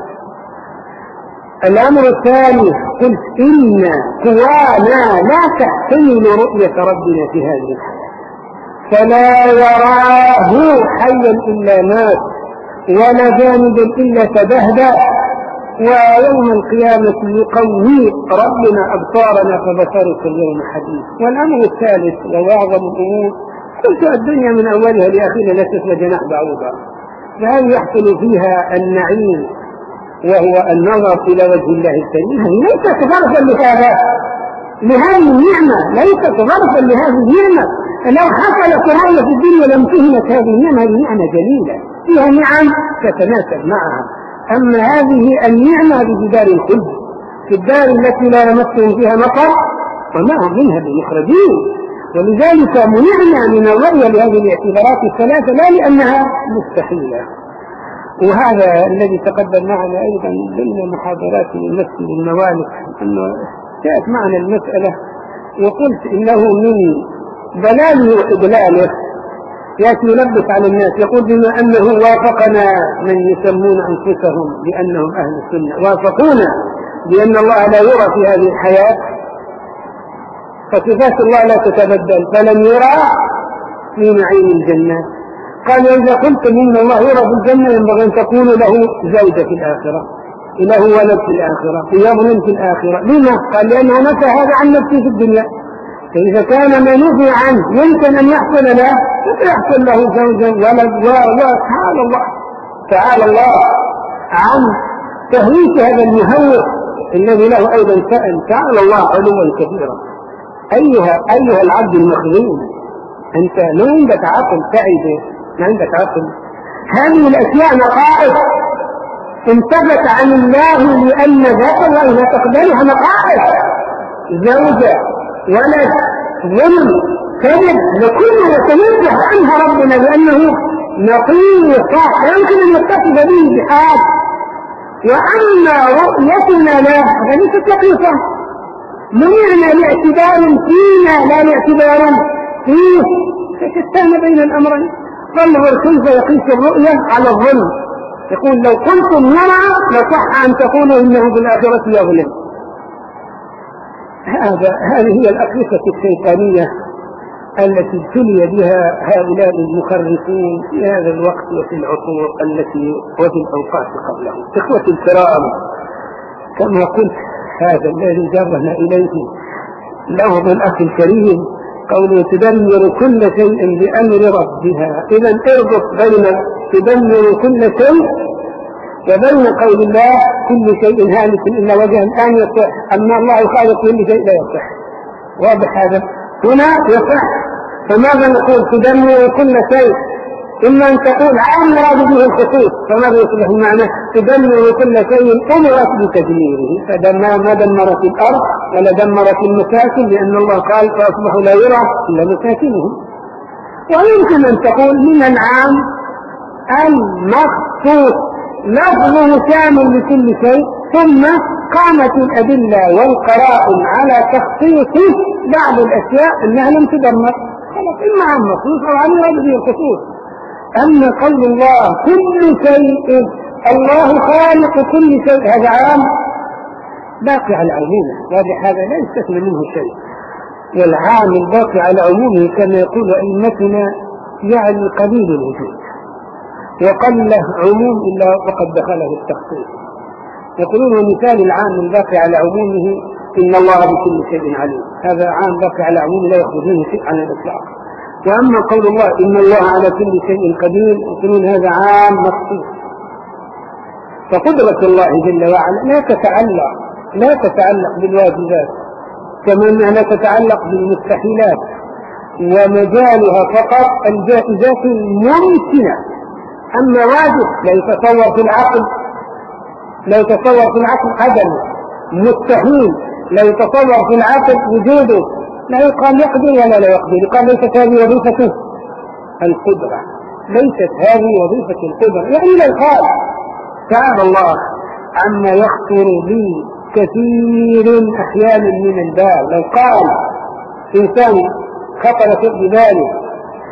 الأمر الثاني قلت إن قوانا لا تحتمل رؤية ربنا في هذه الحياة، فلا يراه حيا إلا مات، ولا جانبا إلا تبهدى، ويوم القيامة يقوي ربنا أبصارنا فبصرك اليوم حديث. والأمر الثالث وأعظم الأمور قلت الدنيا من أولها لآخرها لا تسوى جناح بعوضة، فهل يحصل فيها النعيم وهو النظر إلى وجه الله الكريم؟ ليست ظرفا لهذا لهذه النعمة، ليست ظرفا لهذه النعمة. لو حصلت رؤية في الدنيا لم تهلك هذه النعمة، هذه نعمة جليلة فيها نعم تتناسب معها. أما هذه النعمة بجدار الخلد، في الدار التي لا يمسهم فيها مطر وما هم منها بمخرجين. ولذلك منعنا من الرؤية لهذه الاعتبارات الثلاثة، لا لأنها مستحيلة. وهذا الذي تقدم معنا أيضا ضمن محاضرات المسجد الموالد، أنه جاءت معنا المسألة وقلت إنه من ضلاله وإضلاله يأتي يلبس على الناس، يقول بما أنه وافقنا من يسمون أنفسهم بأنهم أهل السنة، وافقونا بأن الله لا يرى في هذه الحياة، فصفات الله لا تتبدل، فلم يرى في نعيم الجنة. قال إذا قلتم إن الله يرى في الجنة ينبغي أن تكون له زوجة في الآخرة، له ولد في الآخرة، ابن في الآخرة. لما؟ قال لأنه نفى هذا عن نفسه في الدنيا، فإذا كان ما نفي عنه يمكن أن يحصل له، يحصل له زوجا ولد وتعالى الله تعالى الله عن تهويك هذا المهوّ الذي له أيضا سأل. تعالى الله علوا كبيرا. أيها أيها العبد المخزون، أنت ما عندك عقل تعبه، ما عندك عقل. هذه الأشياء نقائص انتبت عن الله لأن ذات الله لا تقبلها، نقائص زوجة ولد ظلم كذب لكل يتنزه عنها ربنا لأنه نقي صح لا يمكن أن يتصف به بحال. وأما رؤيتنا له فليست نقيصة، منعنا لاعتبار فينا لا لاعتبار فيه، فشتان بين الأمرين. فانظر كيف يقيس الرؤية على الظلم. يقول لو قلتم نرى لصح أن تقولوا إنه بالآخرة يظلم. هذا هذه هي الأقيسة الشيطانية التي ابتلي بها هؤلاء المخرفين في هذا الوقت وفي العصور التي وفي الأوقات قبله. إخوتي الكرام، كما قلت هذا الذي جرنا إليه لفظ الأخ الكريم قوله تدمر كل شيء بأمر ربها. إذا اربط بين تدمر كل شيء وبين قول الله كل شيء هالك إلا وجهه الآن يصح، أما الله خالق كل شيء لا يصح. واضح هذا؟ هنا يصح. فماذا نقول تدمر كل شيء؟ إما أن تقول عام مراد به الخصوص، فماذا يصبح المعنى؟ تدمر كل شيء أمرت بتدميره، فما دمرت الأرض ولا دمرت المساكن، لأن الله قال فأصبحوا لا يرى إلا مساكنهم. ويمكن أن تقول من العام المخصوص لفظه شامل لكل شيء، ثم قامت الأدلة والقرائن على تخصيص بعض الأشياء أنها لم تدمر، خلاص إما عام مخصوص أو عام مراد به الخصوص. أما قول الله كل شيء الله خالق كل شيء هذا عام باقي على عمومه، هذا لا يستثنى منه شيء. والعام الباقي على عمومه كما يقول أئمتنا يعني قليل الوجود، وقل عموم إلا وقد دخله التخصيص. يقولون مثال العام الباقي على عمومه إن الله بكل شيء عليم، هذا عام باقي على عمومه لا يخرج منه شيء على الإطلاق. وأما قول الله إن الله على كل شيء قدير يقولون هذا عام مخصوص. فقدرة الله جل وعلا لا تتعلق لا تتعلق بالواجبات كما أنها لا تتعلق بالمستحيلات، ومجالها فقط الجائزات الممكنة. أما واجب لا يتصور في العقل لا يتصور في العقل عدمه، مستحيل لا يتصور في العقل وجوده، لا يقال يقدر ولا لا يقدر، يقال ليست هذه وظيفته القدرة، ليست هذه وظيفة القدرة. يعني لا يقال تعالى الله عما يخطر لي كثير أحيانا من البال. لو قال إنسان خطر في باله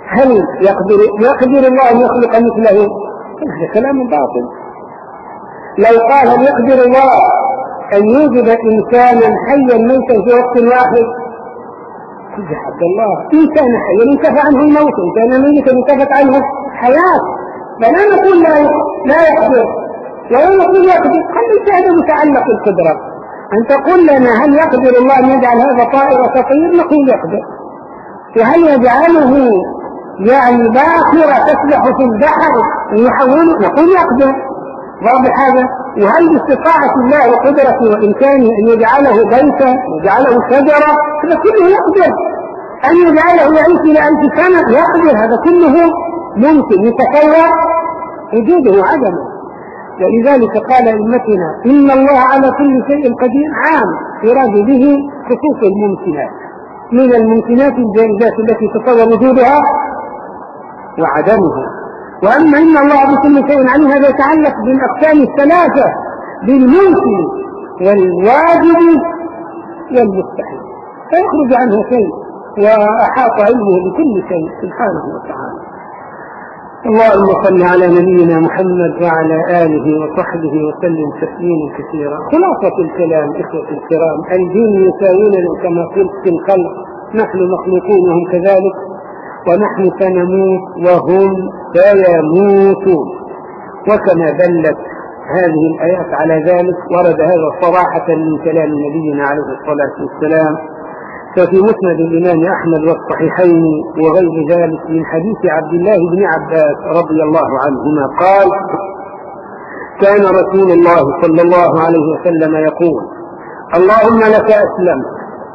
هل يقدر, يقدر الله أن يخلق مثله؟ هذا كلام باطل. لو قال هل يقدر الله أن يوجد إنسانا حيا ميتا في وقت واحد؟ يا عبد الله، إنسان حيا انتفى عنه الموت، إنسان ميتا انتفت عنه حياة. فلا نقول لا لا يقدر ولا نقول يقدر، خلي هذا متعلق بالقدرة. أن تقول لنا هل يقدر الله أن يجعل هذا طائر تطير؟ نقول يقدر. وهل يجعله يعني باخرة تسبح في البحر ويحوله؟ نقول يقدر. واضح هذا؟ وهل باستطاعة الله وقدرته وإمكانه أن يجعله بيتا ويجعله شجرة؟ هذا كله يقدر. أن يجعله يعيش إلى ألف سنة يقدر. هذا كله ممكن يتصور وجوده عدمه. ولذلك قال أئمتنا إن الله على كل شيء قدير عام، يراد به خصوص الممكنات، من الممكنات الجائزات التي تصور وجودها وعدمها. وأما إن الله بكل شيء عليم هذا يتعلق بالأقسام الثلاثة، بالممكن والواجب والمستحيل، فيخرج عنه شيء وأحاط علمه بكل شيء سبحانه وتعالى. اللهم صل على نبينا محمد وعلى آله وصحبه وسلم تسليما كثيرا. خلاصة الكلام إخوة الكرام، الجن يساووننا كما قلت في الخلق، نحن مخلوقون وهم كذلك، ونحن سنموت وهم سيموتون. وكما دلت هذه الآيات على ذلك ورد هذا صراحة من كلام نبينا عليه الصلاة والسلام، ففي مسند الإمام أحمد والصحيحين وغير ذلك من حديث عبد الله بن عباس رضي الله عنهما قال: كان رسول الله صلى الله عليه وسلم يقول: اللهم لك أسلمت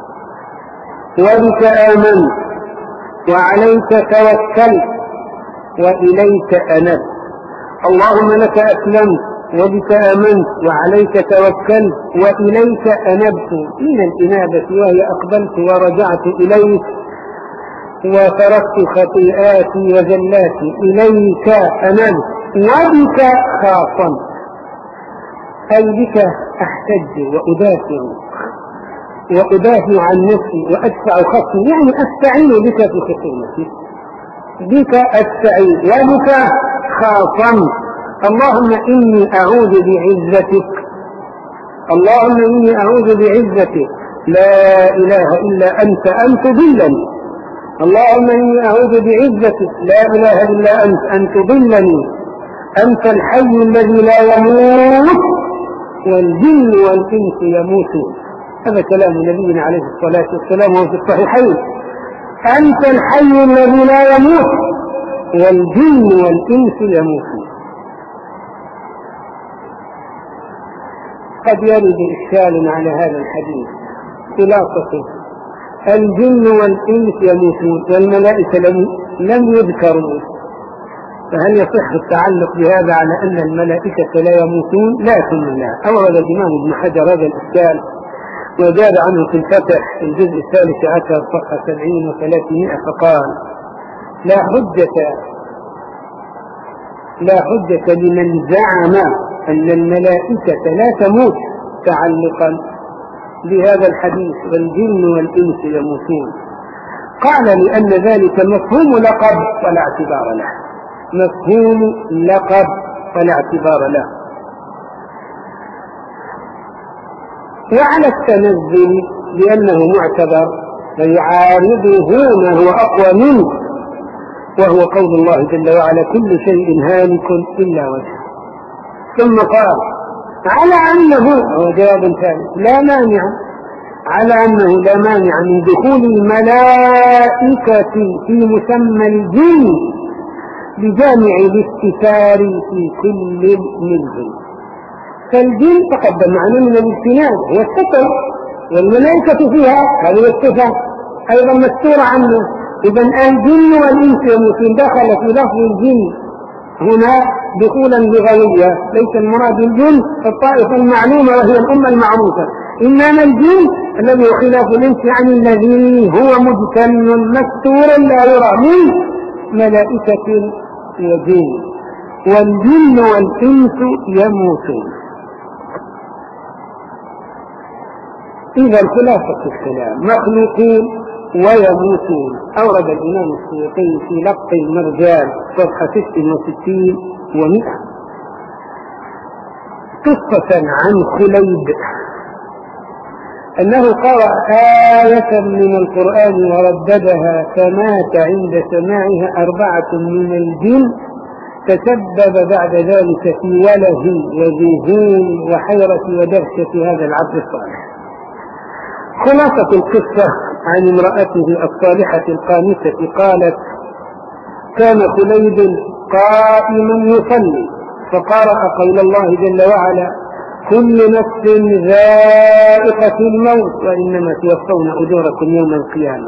وبك آمنت وعليك توكلت وإليك أنبت. اللهم لك أسلمت وبك آمنت وعليك توكلت وإليك أنبت. من الإنابة وهي أقبلت ورجعت إليك وتركت خطيئاتي وزلاتي، إليك أنبت وبك خاصمت، أي بك أحتج وأدافع وأدافع عن نفسي وأدفع خصمي، يعني أستعين بك في خصومتي، بك أستعين وبك خاصمت. اللهم إني أعوذ بعزتك، اللهم إني أعوذ بعزتك لا إله إلا أنت أن تضلني، اللهم إني أعوذ بعزتك لا إله إلا أنت أن تضلني، أنت الحي الذي لا يموت والجن والإنس يموتون. هذا كلام نبينا عليه الصلاة والسلام وفي الصحيحين: أنت الحي الذي لا يموت والجن والإنس يموتون. قد يرد إشكال على هذا الحديث، خلاصته: الجن والإنس يموتون والملائكة لم يذكروا، فهل يصح التعلق بهذا على أن الملائكة لا يموتون؟ لا ثم لا. أورد الإمام ابن حجر هذا الإشكال وزاد عنه في الفتح في الجزء الثالث عشر صفحة سبعين وثلاثمائة فقال: لا حجة لا حجة لمن زعم أن الملائكة لا تموت تعلقا بهذا الحديث والجن والإنس يموتون. قال: لأن ذلك مفهوم لقب ولا اعتبار له، مفهوم لقب ولا اعتبار له. وعلى التنزل لأنه معتبر فيعارضه ما هو أقوى منه، وهو قول الله جل وعلا: كل شيء هالك إلا وجهه. ثم قال: على أنه، هو جواب ثالث، لا مانع، على أنه لا مانع من دخول الملائكة في مسمى الجن بجامع الاستتار في كل منهم. فالجن تقدم معنا من الاجتناب هو الستر، والملائكة فيها هذه الصفة أيضا مستورة عنه. إذن الجن والإنس يموتون دخل في لفظ الجن هنا دخولا لغوية، ليس المراد الجن الطائفة المعلومة وهي الأمة المعروفة، إنما الجن الذي هو خلاف الإنس، يعني الذي هو مجتن مستور لا يرى من ملائكة وجن. والجن والإنس يموتون. إذا خلاصة الكلام: مخلوقون ويموتون. أورد الإمام السيوطي في لقط المرجان صفحة ست وستين ومئة قصة عن خليد أنه قرأ آية من القرآن ورددها فمات عند سماعها أربعة من الجن، تسبب بعد ذلك في وله وذهول وحيرة ودهشة هذا العبد الصالح. خلاصة القصة عن امرأته الصالحة القانتة قالت: كان خليد قائما يصلي فقرأ قول الله جل وعلا: كل نفس ذائقة الموت وإنما توفون أجوركم يوم القيامة،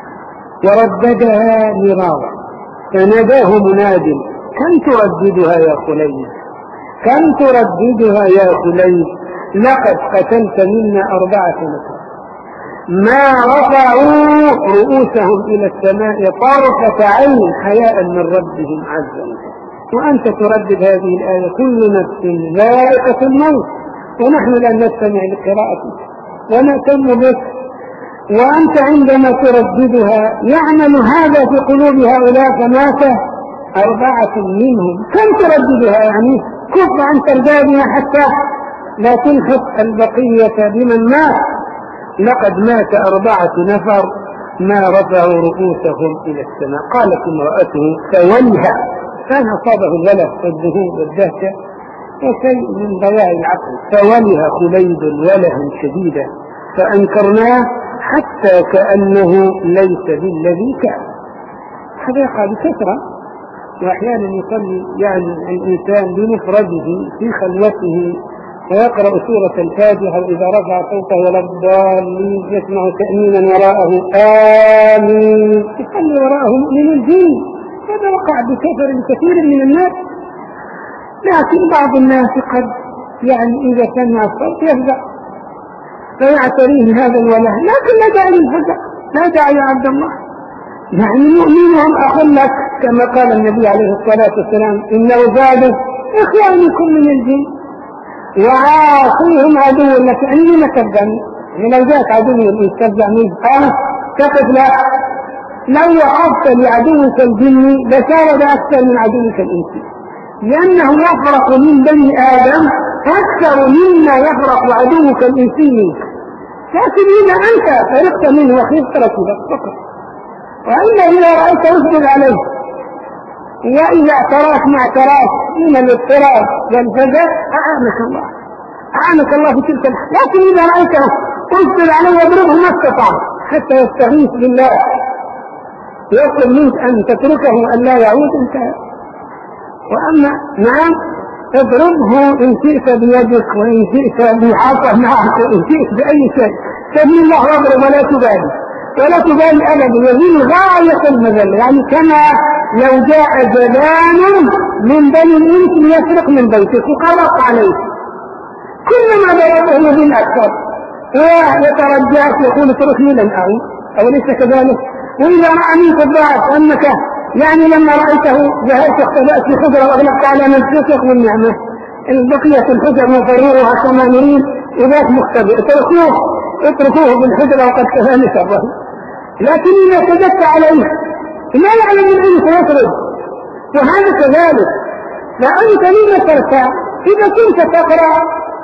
ورددها مرارا، فناداه مناد: كم ترددها يا خليد، كم ترددها يا خليد، لقد قتلت منا أربعة نفر ما رفعوا رؤوسهم إلى السماء طرفة عين حياء من ربهم عز وجل، وأنت تردد هذه الآية: كل نفس ذائقة الموت، ونحن لا نستمع لقراءتك ونهتم بك، وأنت عندما ترددها يعمل هذا في قلوب هؤلاء فمات أربعة منهم. كم ترددها يعني؟ كف عن تردادها حتى لا تلحق البقية بمن مات. لقد مات أربعة نفر ما رفعوا رؤوسهم إلى السماء. قالت امرأته: فولها، كان أصابه الولد والذهول والدهشة وشيء من ضياع العقل، فولها خليد ولها شديدا فأنكرناه حتى كأنه ليس بالذي كان. هذا يقع بكثرة، وأحيانا يصلي يعني الإنسان بمفرده في خلوته ويقرأ سورة الفاتحة وإذا رفع صوته ولا الضالين يسمع تأمينا وراءه آمين، يصلي وراءه مؤمن الجن. هذا وقع بكثر كثير من الناس، لكن بعض الناس قد يعني إذا سمع الصوت يفزع فيعتريه هذا الوله، لكن لا داعي للفزع، لا داعي يا عبد الله، يعني مؤمنهم أخلك كما قال النبي عليه الصلاة والسلام: إنه زاد إخوانكم من الجن وعاصيهم عدو لك. أني ما تبدأني يعني لو جاءت عدو يستبدأ منه قال تقف لا، لو وقفت لعدوك الجن لسارد أكثر من عدوك الإنسي، لأنه يفرق من بني آدم أكثر مما يفرق عدوك الإنسي منك، لكن إذا أنت فرقت منه وخفت ركبك فقط، وإلا إذا رأيت أسجد عليه، وإذا اعتراك ما اعتراك من الاضطراب والفزع أعانك الله، أعانك الله في تلك الحال. لكن إذا رأيته أسجد عليه واضربه ما استطاع حتى يستغيث بالله يطلب منك أن تتركه أن لا يعود انتهى. وأما نعم اضربه إن شئت بيدك وإن شئت بعصا معك وإن شئت بأي شيء، سبيل الله واضرب ولا تبالي ولا تبالي أبدا، يزيل غاية المذلة، يعني كما لو جاء جبان من بني الإنس ليسرق من بيتك وقرق عليه كلما ضربه يزيل أكثر ويترجاك يقول اتركني لن أعود، أوليس كذلك؟ وإذا رأى منك الضعف أنك يعني لما رأيته ذهبت اختبأت في حجرة وأغلقت على نفسك والنعمة البقية الحجر مفرورها كما نريد وذاك مختبئ، اتركوه اتركوه بالحجرة وقد كفاني شره. لكن إذا سجدت عليه ما يعلم من أين سيطرد، وهذا كذلك. فأنت لما تركع إذا كنت تقرأ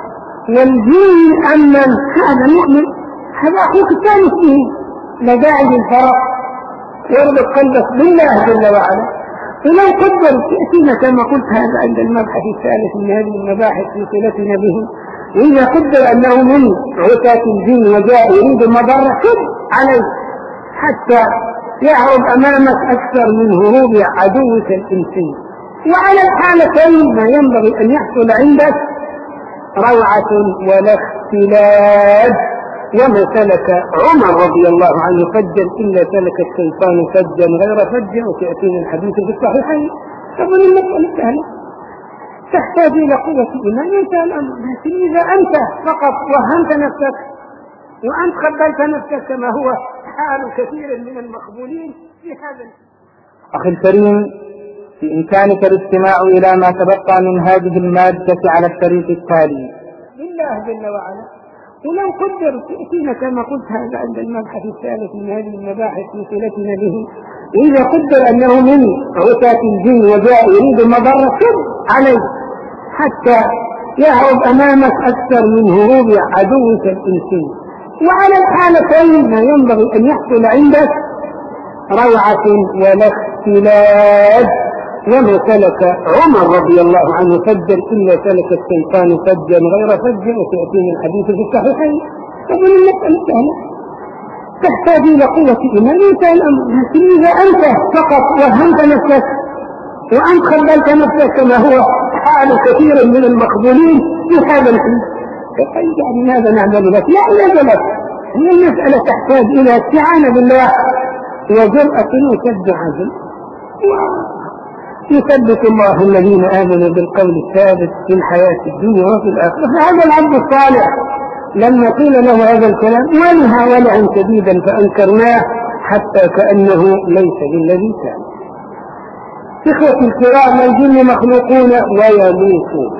والجن أمن هذا مؤمن هذا أخوك الثاني فيه لداعي للفرح، يربط قلبك بالله جل وعلا. ولو قدر تأتينا كما قلت هذا عند المبحث الثالث من هذه المباحث في صلتنا به، وإذا قدر أنه من عتاة الجن وجاء يريد المضرة كد عليه حتى يهرب أمامك أكثر من هروب عدوك الإنسي. وعلى الحالتين ما ينبغي أن يحصل عندك روعة ولا اختلاف. وما سلك عمر رضي الله عنه فجا إلا سلك الشيطان فجا غير فج، وتأتينا الحديث في الصحيحين. فمن المسألة سهلة تحتاج إلى قوة إيمان ينتهي الأمر. لكن إذا أنت فقط وهمت نفسك وأنت خبلت نفسك كما هو حال كثير من المقبولين في هذا. أخي الكريم، بإمكانك الاستماع إلى ما تبقى من هذه المادة على الشريط التالي. لله جل وعلا ولو قدر فينا كما قلت هذا عند المبحث الثالث من هذه المباحث في صلتنا به، إذا قدر أنه من عتاة الجن وجاء يريد المضرة كب عليه حتى يهرب أمامك أكثر من هروب عدوك الإنسي. وعلى الحالتين ما ينبغي أن يحصل عندك روعة ولا اختلاج. وما سلك عمر رضي الله عنه فجا إلا سلك الشيطان فجا غير فج، وسيأتي من الحديث في الصحيحين. فمن المسألة سهلة تحتاج إلى قوة إيمان ينتهي الأمر. لكن إذا أنت فقط وهمت نفسك وأنت خبلت نفسك كما هو حال كثير من المقبولين في هذا الحين، فقال يعني ماذا نعمل لك؟ لا نزلت. هي المسألة تحتاج إلى استعانة بالله وجرأة وشد عزم، يثبت الله الذين آمنوا بالقول الثابت في الحياة الدنيا وفي الآخرة. فهذا العبد الصالح لما قيل له هذا الكلام ولها ولعا شديدا فأنكرناه حتى كأنه ليس بالذي كان. إخوة الكرام، الجن مخلوقون ويموتون،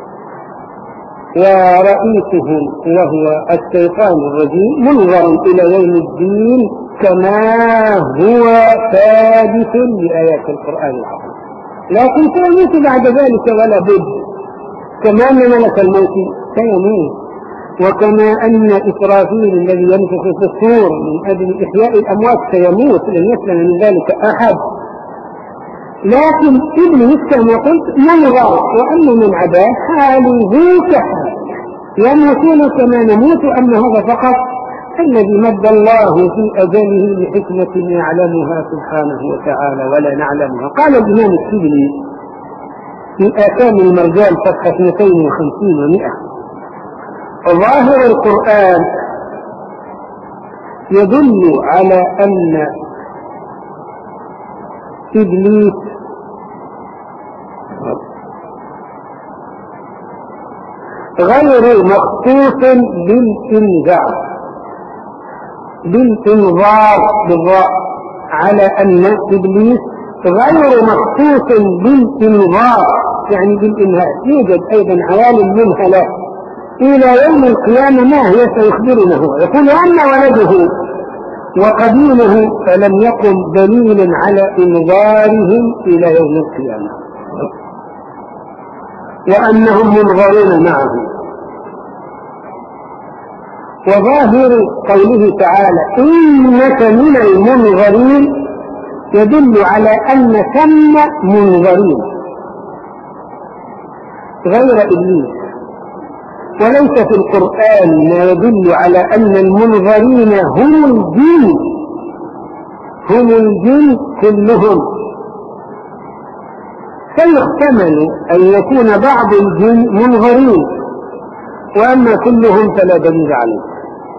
ورئيسهم وهو الشيطان الرجيم منظر إلى يوم الدين كما هو ثابت بآيات القرآن العظيم، لكن سيموت بعد ذلك ولا بد، كما أن ملك الموت سيموت، وكما أن إسرافيل الذي ينفخ في الصور من أجل إحياء الأموات سيموت، لن يسلم من ذلك أحد. لكن إبليس كما قلت منظر، وأن من عذاب حاله كحال، يموتون كما نموت، أما هذا فقط الذي مد الله في أجله لحكمة يعلمها سبحانه وتعالى ولا نعلمها. قال الإمام السبلي في آثام المرجان صفحة اثنتين وخمسين ومئة: ظاهر القرآن يدل على أن إبليس غير مخصوص بالإنذار بالإنذار بالراء، على أن إبليس غير مخصوص بالإنذار يعني بالإنهاء. يوجد أيضا عوالم منهلة إلى يوم القيامة ما هي سيخبرنا هو، يقول أن ولده وقبيله فلم يقم دليل على إنذارهم إلى يوم القيامة، وأنهم منظرون معه. وظاهر قوله تعالى إنك من المنظرين يدل على أن ثم منظرين غير إبليس، وليس في القرآن ما يدل على أن المنظرين هم الجن هم الجن كلهم، فيحتمل أن يكون بعض الجن منظرين وأما كلهم فلا دليل عليه.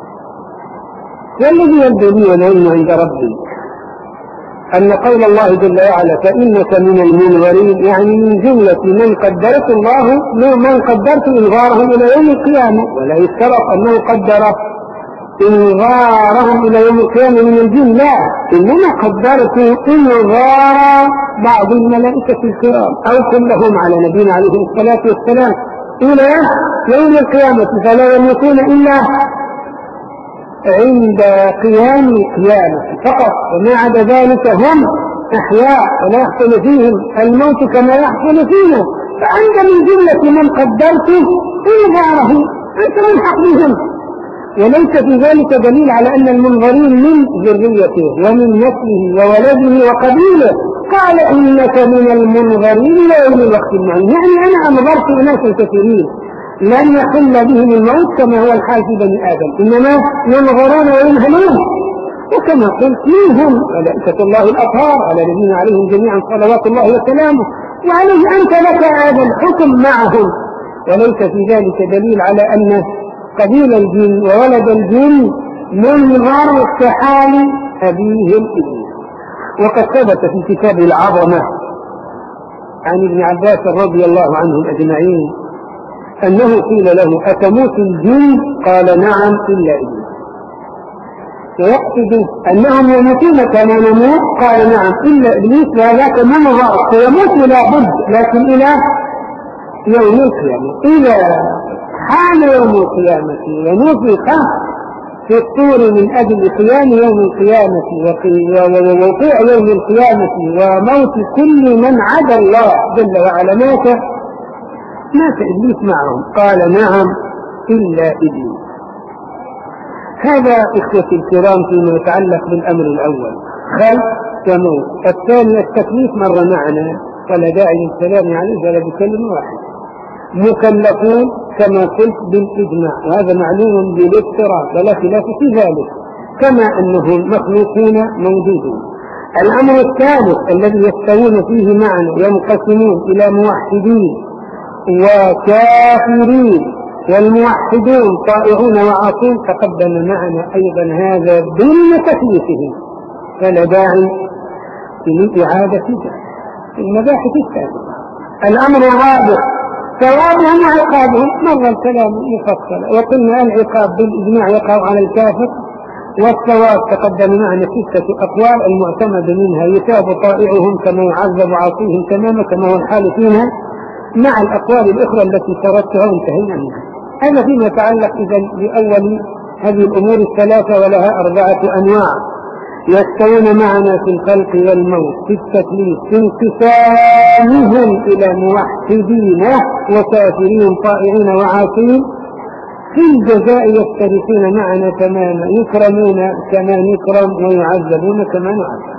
والذي يبدو لي والعلم عند ربي أن قول الله جل وعلا فإنك من المنظرين يعني من جملة من قدرت الله من قدرت إنظارهم إلى يوم القيامة، ولا يشترط أنه قدر إنظارهم إلى يوم القيامة من الجن، لا، إنما قدرت إنظار بعض الملائكة الكرام أو كلهم على نبينا عليه الصلاة والسلام إلى يوم القيامة، فلا يموتون إلا عند قيام القيامة فقط، وما عدا ذلك هم أحياء ولا يحصل فيهم الموت كما يحصل فينا. فأنت من جملة من قدرته إنذاره، أنت ملحق بهم، وليس في ذلك دليل على أن المنظرين من ذريته ومن نسله وولده وقبيله. قال إنك من المنظرين إلى يوم الوقت المعين، يعني أنا أنظرت أناس كثيرين لن يحل بهم الموت كما هو الحال في بني آدم، إنما ينظرون وينهلون. وكما قلت منهم ملائكة الله الأطهار على نبينا عليهم جميعا صلوات الله وسلامه، وعليه أنت لك هذا الحكم معهم، وليس في ذلك دليل على أن قبيل الجن وولد الجن منظر كحال أبيهم إبليس. وقد ثبت في كتاب العظمة عن ابن عباس رضي الله عنهم أجمعين أنه قيل له أتموت الجن؟ قال نعم إلا إبليس، ويقصد أنهم يموتون كما نموت، قال نعم إلا إبليس، وذاك منظر سيموت لا بد، لكن إلى يوم القيامة. إلى حان يوم القيامة ونفخ في الطور من أجل قيام يوم القيامة ووقوع يوم القيامة وموت كل من عدا الله جل وعلا. مات مات إبليس معهم. قال نعم إلا إبليس. هذا إخوتي الكرام فيما يتعلق بالأمر الأول خلق وموت. الثاني التكليف مر معنا ولا داعي للكلام عليه ولا بكلمة واحدة. مكلفون كما قلت بالإجماع وهذا معلوم بالاضطراب ولا خلاف في ذلك، كما أنهم مخلوقون موجودون. الأمر الثالث الذي يستوون فيه معنا ينقسمون إلى موحدين وكافرين، والموحدون طائعون وعاصون تقدم معنا أيضا هذا ضمن تكليفهم فلا داعي لإعادة المباحث السابقة. الأمر الرابع ثوابهم وعقابهم مر الكلام مفصل، وقلنا العقاب بالإجماع يقع على الكافر، والثواب تقدم معنا ستة أقوال المعتمد منها يثاب طائعهم كما يعذب عاصيهم تماما كما هو الحال فيها، مع الأقوال الأخرى التي تركتها وانتهينا منها. هذا فيما يتعلق إذن بأول هذه الأمور الثلاثة ولها أربعة أنواع يستوون معنا في الخلق والموت في التكليف في انقسامهم إلى موحدين وكافرين طائعين وعاصين. في الجزاء يختلفون معنا تماما، يكرمون كما نكرم ويعذبون كما نعذب.